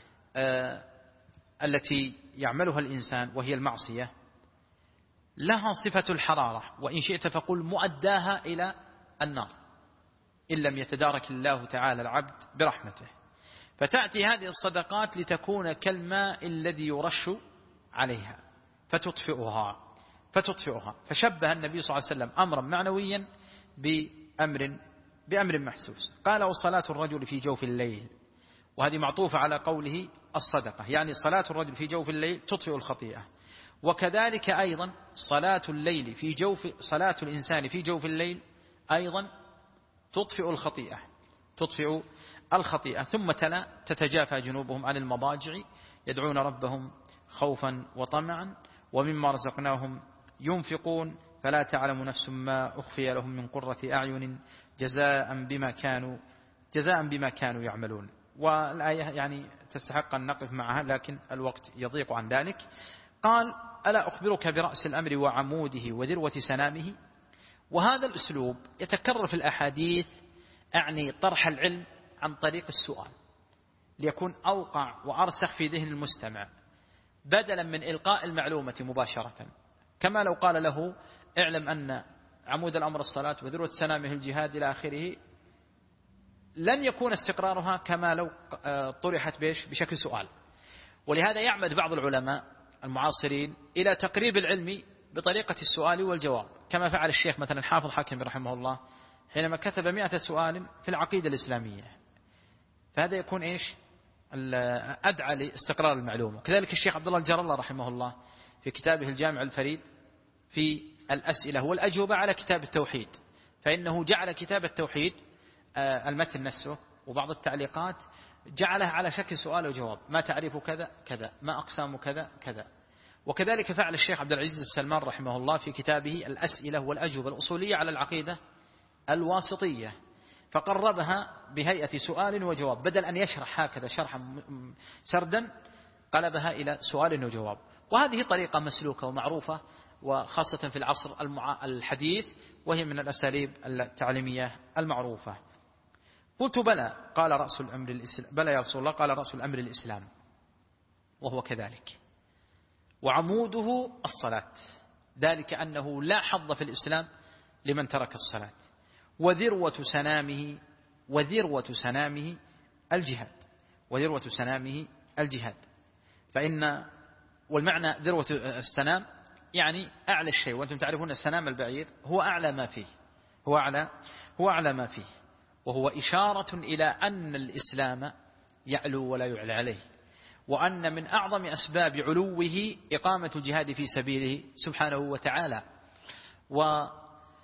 التي يعملها الإنسان وهي المعصية لها صفة الحرارة، وإن شئت فقل مؤداها إلى النار إن لم يتدارك الله تعالى العبد برحمته. فتأتي هذه الصدقات لتكون كالماء الذي يرش عليها فتطفئها. فشبه النبي صلى الله عليه وسلم أمرا معنويا بأمر محسوس. قال وصلاة الرجل في جوف الليل، وهذه معطوفة على قوله الصدقة، يعني صلاة الرجل في جوف الليل تطفئ الخطيئة. وكذلك أيضا صلاة الإنسان في جوف الليل أيضا تطفئ الخطيئة. ثم تلا تتجافى جنوبهم عن المضاجع يدعون ربهم خوفا وطمعا ومما رزقناهم ينفقون فلا تعلم نفس ما أخفي لهم من قرة أعين جزاء بما كانوا يعملون. والآية يعني تستحق أن نقف معها لكن الوقت يضيق عن ذلك. قال ألا أخبرك برأس الأمر وعموده وذروة سنامه. وهذا الأسلوب يتكرر في الأحاديث، أعني طرح العلم عن طريق السؤال ليكون أوقع وأرسخ في ذهن المستمع بدلا من إلقاء المعلومة مباشرة. كما لو قال له اعلم أن عمود الأمر الصلاة وذروة سنامه الجهاد إلى آخره، لن يكون استقرارها كما لو طرحت بشكل سؤال. ولهذا يعمد بعض العلماء المعاصرين إلى تقريب العلم بطريقة السؤال والجواب، كما فعل الشيخ مثلا حافظ حكم رحمه الله حينما كتب 100 سؤال في العقيدة الإسلامية. فهذا يكون أدعى لاستقرار المعلومة. كذلك الشيخ عبد الله الجار الله رحمه الله في كتابه الجامع الفريد في الأسئلة والأجوبة على كتاب التوحيد، فإنه جعل كتاب التوحيد المتن نفسه وبعض التعليقات جعلها على شكل سؤال وجواب، ما تعريف كذا كذا، ما أقسام كذا كذا. وكذلك فعل الشيخ عبد العزيز السلمان رحمه الله في كتابه الأسئلة والأجوبة الأصولية على العقيدة الواسطية، فقربها بهيئة سؤال وجواب، بدل أن يشرح هكذا شرحا سردا قلبها إلى سؤال وجواب. وهذه طريقة مسلوكة ومعروفة، وخاصة في العصر الحديث، وهي من الأساليب التعليمية المعروفة. قلت بلى، قال رأس الأمر الإسلام. بلى يا رسول الله، قال رأس الأمر الإسلام، وهو كذلك. وعموده الصلاة، ذلك أنه لا حظ في الإسلام لمن ترك الصلاة. وذروة سنامه الجهاد. فإن والمعنى ذروة السنام يعني أعلى الشيء، وأنتم تعرفون السنام البعير هو أعلى ما فيه، وهو إشارة إلى أن الإسلام يعلو ولا يعلى عليه، وأن من أعظم أسباب علوه إقامة الجهاد في سبيله سبحانه وتعالى. والله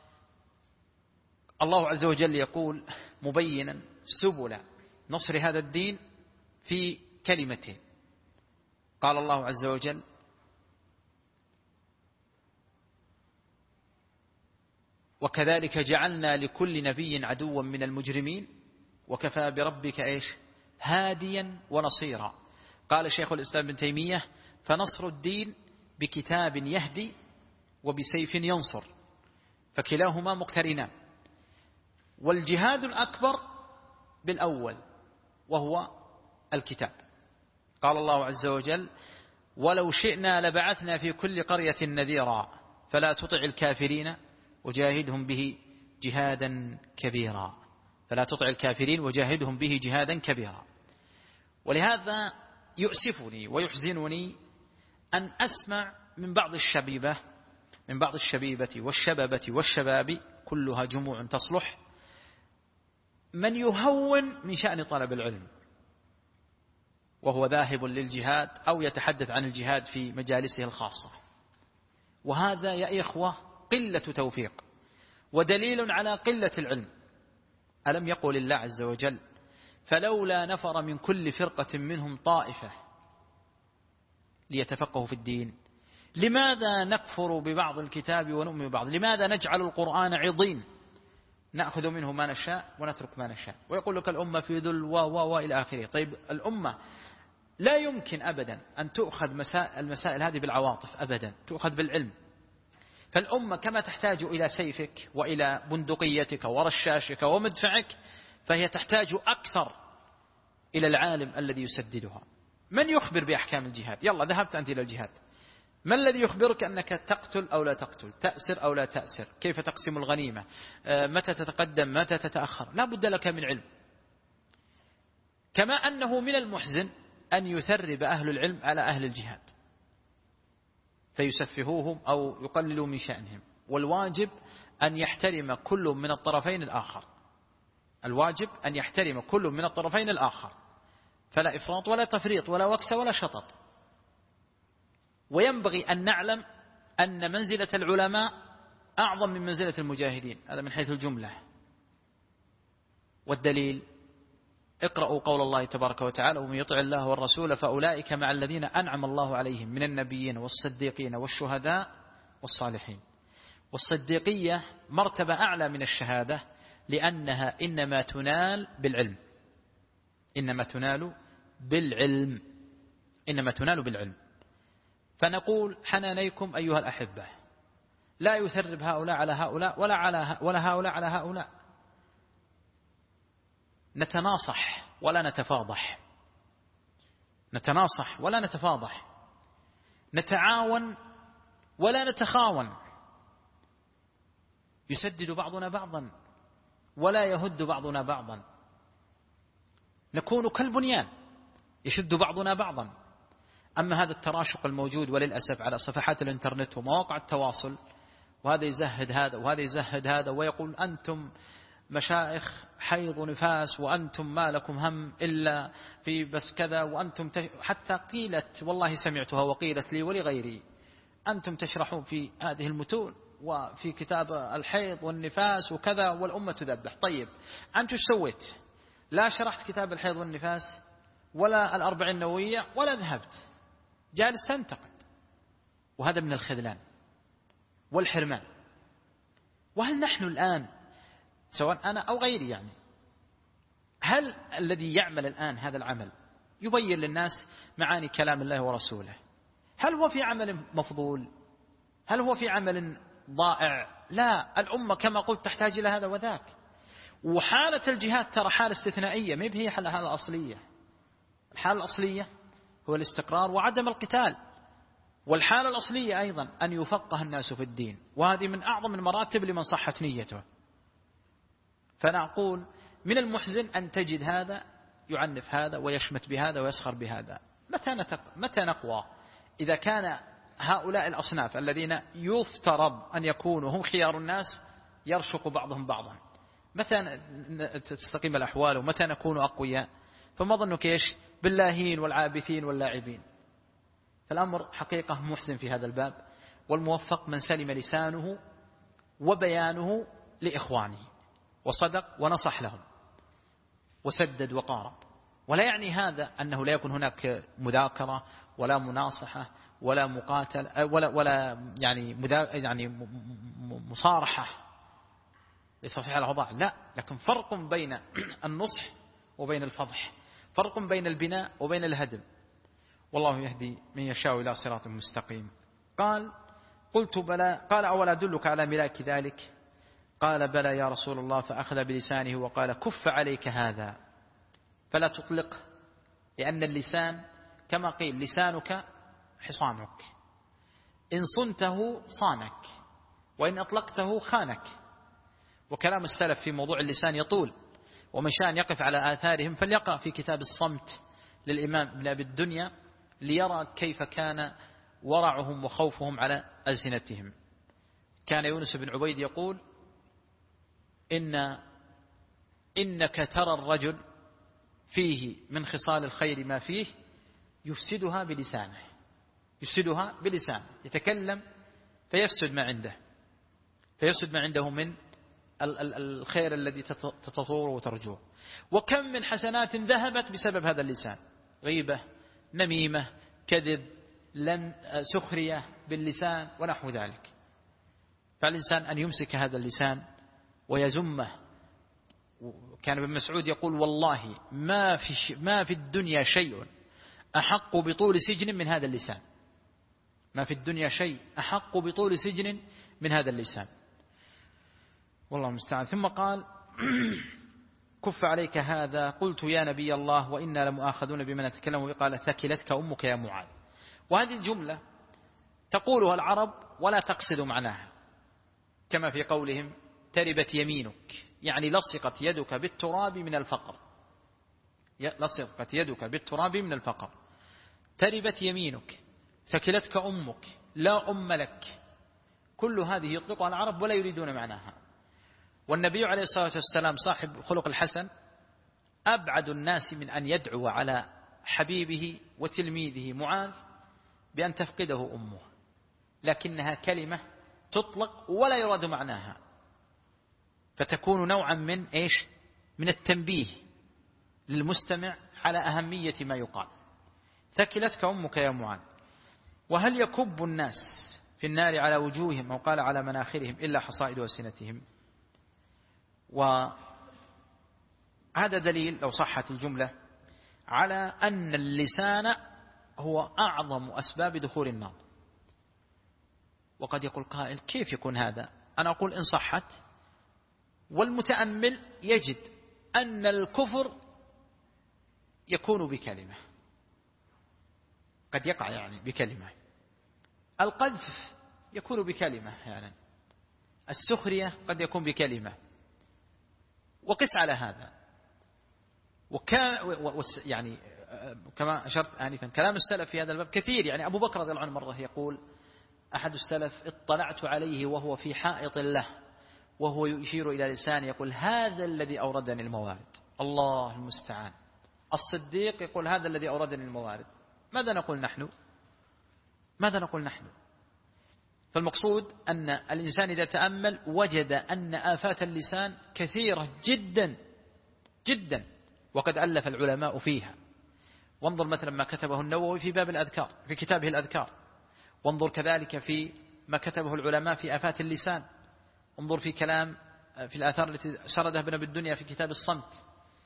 عز وجل يقول مبينا سبل نصر هذا الدين في كلمتين. قال الله عز وجل وكذلك جعلنا لكل نبي عدوا من المجرمين وكفى بربك هاديا ونصيرا. قال شيخ الإسلام ابن تيمية فنصر الدين بكتاب يهدي وبسيف ينصر، فكلاهما مقترنان. والجهاد الأكبر بالأول وهو الكتاب. قال الله عز وجل ولو شئنا لبعثنا في كل قرية نذيرا فلا تطع الكافرين وجاهدهم به جهادا كبيرا. فلا تطع الكافرين وجاهدهم به جهادا كبيرا. ولهذا يؤسفني ويحزنني أن أسمع من بعض الشبيبة والشبابة والشباب كلها جموع تصلح من يهون من شأن طلب العلم وهو ذاهب للجهاد أو يتحدث عن الجهاد في مجالسه الخاصة. وهذا يا إخوة قلة توفيق ودليل على قلة العلم. ألم يقل الله عز وجل فلولا نفر من كل فرقة منهم طائفة ليتفقهوا في الدين. لماذا نكفر ببعض الكتاب ونؤمن ببعض؟ لماذا نجعل القرآن عضين نأخذ منه ما نشاء ونترك ما نشاء؟ ويقول لك الأمة في ذل وإلى آخره. طيب الأمة لا يمكن أبدا أن تؤخذ المسائل هذه بالعواطف أبدا، تؤخذ بالعلم. فالأمة كما تحتاج إلى سيفك وإلى بندقيتك ورشاشك ومدفعك، فهي تحتاج أكثر إلى العالم الذي يسددها. من يخبر بأحكام الجهاد؟ يلا ذهبت أنت إلى الجهاد، ما الذي يخبرك أنك تقتل أو لا تقتل، تأسر أو لا تأسر، كيف تقسم الغنيمة، متى تتقدم متى تتأخر؟ لا بد لك من علم. كما أنه من المحزن أن يثرب أهل العلم على أهل الجهاد فيسفهوهم أو يقللوا من شأنهم. والواجب أن يحترم كل من الطرفين الآخر، الواجب أن يحترم كل من الطرفين الآخر، فلا إفراط ولا تفريط ولا وكس ولا شطط. وينبغي أن نعلم أن منزلة العلماء أعظم من منزلة المجاهدين، هذا من حيث الجملة. والدليل اقرأوا قول الله تبارك وتعالى ومن يطع الله والرسول فأولئك مع الذين أنعم الله عليهم من النبيين والصديقين والشهداء والصالحين. والصديقية مرتبة أعلى من الشهادة لأنها إنما تنال بالعلم، إنما تنال بالعلم، إنما تنال بالعلم. فنقول حنانيكم أيها الأحبة، لا يثرب هؤلاء على هؤلاء ولا هؤلاء على هؤلاء. نتناصح ولا نتفاضح، نتناصح ولا نتفاضح، نتعاون ولا نتخاون، يسدد بعضنا بعضا ولا يهد بعضنا بعضا، نكون كالبنيان يشد بعضنا بعضا. أما هذا التراشق الموجود وللأسف على صفحات الإنترنت ومواقع التواصل، وهذا يزهد هذا وهذا يزهد هذا ويقول أنتم مشايخ حيض ونفاس وأنتم ما لكم هم إلا في بس كذا، وأنتم حتى قيلت والله سمعتها وقيلت لي ولغيري أنتم تشرحون في هذه المتون وفي كتاب الحيض والنفاس وكذا والأمة تذبح. طيب أنت ايش سويت؟ لا شرحت كتاب الحيض والنفاس ولا الأربعين النووية ولا ذهبت، جالس تنتقد. وهذا من الخذلان والحرمان. وهل نحن الآن سواء أنا أو غيري يعني، هل الذي يعمل الآن هذا العمل يبين للناس معاني كلام الله ورسوله؟ هل هو في عمل مفضول؟ هل هو في عمل ضائع؟ لا، الأمة كما قلت تحتاج إلى هذا وذاك. وحالة الجهاد ترى حالة استثنائية، ما هي الحالة الأصلية. الحالة الأصلية هو الاستقرار وعدم القتال، والحالة الأصلية أيضا أن يفقه الناس في الدين، وهذه من أعظم المراتب لمن صحت نيته. فنقول من المحزن أن تجد هذا يعنف هذا ويشمت بهذا ويسخر بهذا. متى نقوى؟ إذا كان هؤلاء الأصناف الذين يفترض أن يكونوا هم خيار الناس يرشق بعضهم بعضا، متى تستقيم الأحوال ومتى نكون أقوياء؟ فما ظنك إيش باللاهين والعابثين واللاعبين؟ فالأمر حقيقة محزن في هذا الباب. والموفق من سلم لسانه وبيانه لإخوانه وصدق ونصح لهم وسدد وقارب. ولا يعني هذا أنه لا يكون هناك مذاكرة ولا مناصحة ولا مقاتل ولا يعني مصارحة لتصحيح الأوضاع، لا، لكن فرق بين النصح وبين الفضح، فرق بين البناء وبين الهدم. والله يهدي من يشاء إلى صراط مستقيم. قلت بلى. قال أولا أدلك على ملاك ذلك؟ قال بلى يا رسول الله. فأخذ بلسانه وقال كف عليك هذا فلا تطلق، لأن اللسان كما قيل لسانك حصانك، إن صنته صانك وإن أطلقته خانك. وكلام السلف في موضوع اللسان يطول، ومن شاء أن يقف على آثارهم فليقرأ في كتاب الصمت للإمام ابن أبي الدنيا ليرى كيف كان ورعهم وخوفهم على ألسنتهم. كان يونس بن عبيد يقول إنك ترى الرجل فيه من خصال الخير ما فيه يفسدها بلسانه يتكلم فيفسد ما عنده من الخير الذي تتطور وترجوه. وكم من حسنات ذهبت بسبب هذا اللسان، غيبة، نميمة، كذب، سخرية باللسان ونحو ذلك. فالإنسان أن يمسك هذا اللسان ويزمه. كان ابن مسعود يقول والله ما في الدنيا شيء أحق بطول سجن من هذا اللسان، ما في الدنيا شيء أحق بطول سجن من هذا اللسان، والله المستعان. ثم قال كف عليك هذا. قلت يا نبي الله وإنا لمؤاخذون بما نتكلم به. قال ثكلتك أمك يا معاذ. وهذه الجملة تقولها العرب ولا تقصد معناها، كما في قولهم تربت يمينك، يعني لصقت يدك بالتراب من الفقر، لصقت يدك بالتراب من الفقر. تربت يمينك، ثكلتك أمك، لا أم لك، كل هذه يطلقها العرب ولا يريدون معناها. والنبي عليه الصلاة والسلام صاحب الخلق الحسن أبعد الناس من أن يدعو على حبيبه وتلميذه معاذ بأن تفقده أمه، لكنها كلمة تطلق ولا يراد معناها، فتكون نوعا من إيش؟ من التنبيه للمستمع على أهمية ما يقال. ثكلتك أمك يا معاذ. وهل يكب الناس في النار على وجوههم أو قال على مناخرهم إلا حصائد ألسنتهم؟ وهذا دليل لو صحت الجملة على أن اللسان هو أعظم أسباب دخول النار. وقد يقول قائل كيف يكون هذا؟ أنا أقول إن صحت، والمتأمل يجد أن الكفر يكون بكلمة، قد يقع يعني بكلمة، القذف يكون بكلمة، يعني السخرية قد يكون بكلمة. وقس على هذا. يعني كما أشرت آنفا كلام السلف في هذا الباب كثير. يعني أبو بكر رضي الله عنه مرة يقول أحد السلف اطلعت عليه وهو في حائط له وهو يشير إلى لسانه يقول هذا الذي أوردني الموارد. الله المستعان. الصديق يقول هذا الذي أوردني الموارد. ماذا نقول نحن؟ فالمقصود أن الإنسان إذا تأمل وجد أن آفات اللسان كثيرة جدا جدا، وقد ألف العلماء فيها. وانظر مثلا ما كتبه النووي في باب الأذكار في كتابه الأذكار، وانظر كذلك في ما كتبه العلماء في آفات اللسان، انظر في كلام في الآثار التي سردها ابن أبي الدنيا في كتاب الصمت،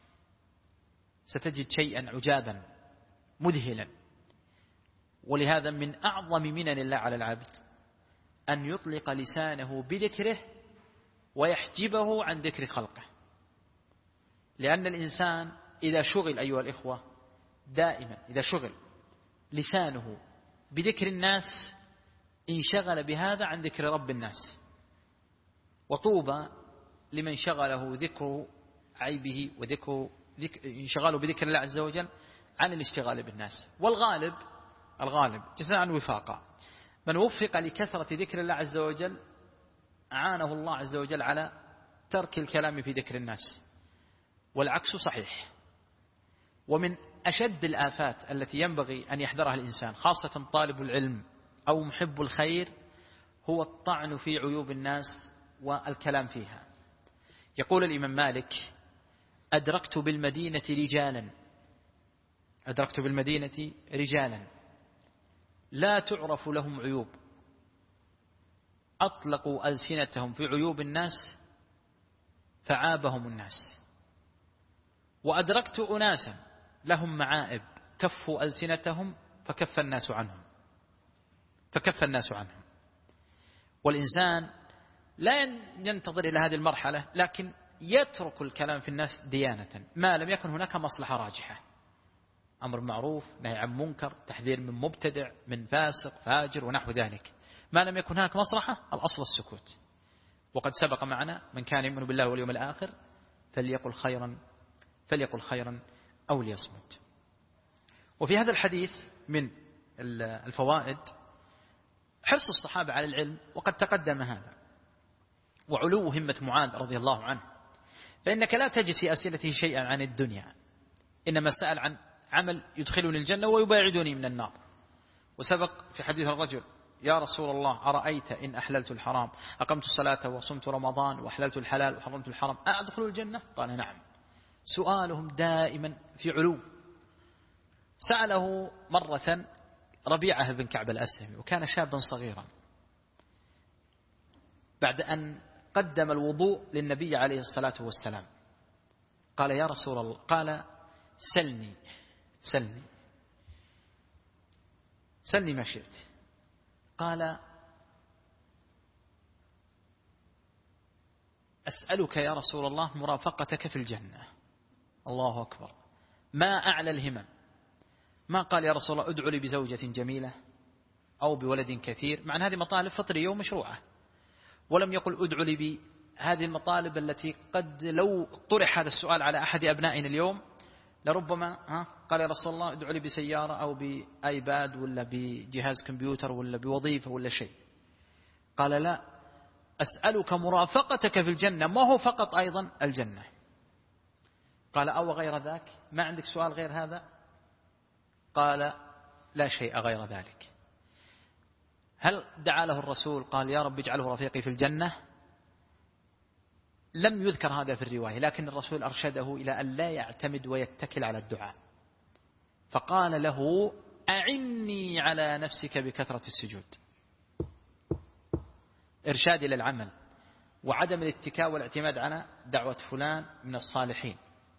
ستجد شيئا عجابا مذهلا. ولهذا من أعظم منن الله على العبد أن يطلق لسانه بذكره ويحجبه عن ذكر خلقه. لأن الإنسان إذا شغل أيها الإخوة دائما إذا شغل لسانه بذكر الناس انشغل بهذا عن ذكر رب الناس. وطوبى لمن شغله ذكر عيبه انشغاله بذكر الله عز وجل عن الاشتغال بالناس. والغالب جزاء وفاقا من وفق لكثرة ذكر الله عز وجل أعانه الله عز وجل على ترك الكلام في ذكر الناس، والعكس صحيح. ومن أشد الآفات التي ينبغي أن يحذرها الإنسان خاصة طالب العلم أو محب الخير هو الطعن في عيوب الناس والكلام فيها. يقول الإمام مالك أدركت بالمدينة رجالا لا تعرف لهم عيوب أطلقوا ألسنتهم في عيوب الناس فعابهم الناس، وأدركت أناسا لهم معائب كفوا ألسنتهم فكف الناس عنهم. والإنسان لا ينتظر إلى هذه المرحلة، لكن يترك الكلام في الناس ديانة ما لم يكن هناك مصلحة راجحة، أمر معروف، نهي عن منكر، تحذير من مبتدع، من فاسق فاجر ونحو ذلك. ما لم يكن هناك مصلحة الأصل السكوت. وقد سبق معنا من كان يؤمن بالله واليوم الآخر فليقل خيرا فليقل خيرا أو ليصمت. وفي هذا الحديث من الفوائد حرص الصحابة على العلم، وقد تقدم هذا، وعلو همة معاذ رضي الله عنه، فإنك لا تجد في أسئلته شيئا عن الدنيا، إنما سأل عن عمل يدخلني الجنة ويباعدني من النار. وسبق في حديث الرجل: يا رسول الله أرأيت إن أحللت الحرام، أقمت الصلاة وصمت رمضان وأحللت الحلال وحرمت الحرام، أدخل الجنة؟ قال نعم. سؤالهم دائما في علو. سأله مرة ربيعة بن كعب الأسلمي، وكان شابا صغيرا، بعد أن قدم الوضوء للنبي عليه الصلاة والسلام، قال: يا رسول الله، قال: سلني ما شئت. قال: أسألك يا رسول الله مرافقتك في الجنة. الله أكبر، ما أعلى الهمم. ما قال: يا رسول الله ادعو لي بزوجة جميلة أو بولد كثير، مع أن هذه مطالب فطرية ومشروعة، ولم يقل ادعو لي بهذه المطالب التي قد لو طرح هذا السؤال على أحد أبنائنا اليوم لربما قال: يا رسول الله ادعو لي بسيارة أو بآيباد ولا بجهاز كمبيوتر ولا بوظيفة ولا شيء. قال: لا، أسألك مرافقتك في الجنة، ما هو فقط أيضا الجنة. قال: أو غير ذاك، ما عندك سؤال غير هذا؟ قال: لا شيء غير ذلك. هل دعا له الرسول قال: يا رب اجعله رفيقي في الجنة؟ لم يذكر هذا في الرواية، لكن الرسول أرشده إلى أن لا يعتمد ويتكل على الدعاء، فقال له: أعني على نفسك بكثرة السجود. إرشاد إلى العمل، وعدم الاتكاء والاعتماد على دعوة فلان من الصالحين،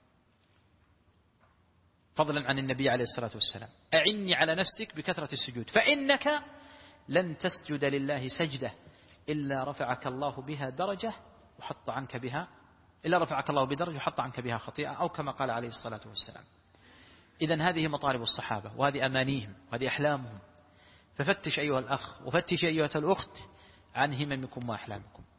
فضلا عن النبي عليه الصلاة والسلام. أعني على نفسك بكثرة السجود، فإنك لن تسجد لله سجدة إلا رفعك الله بها درجة وحط عنك بها، إلا رفعك الله بدرجة وحط عنك بها خطيئة، أو كما قال عليه الصلاة والسلام. إذن هذه مطالب الصحابة، وهذه أمانيهم، وهذه أحلامهم. ففتش أيها الأخ، وفتش أيها الأخت عن هممكم وأحلامكم.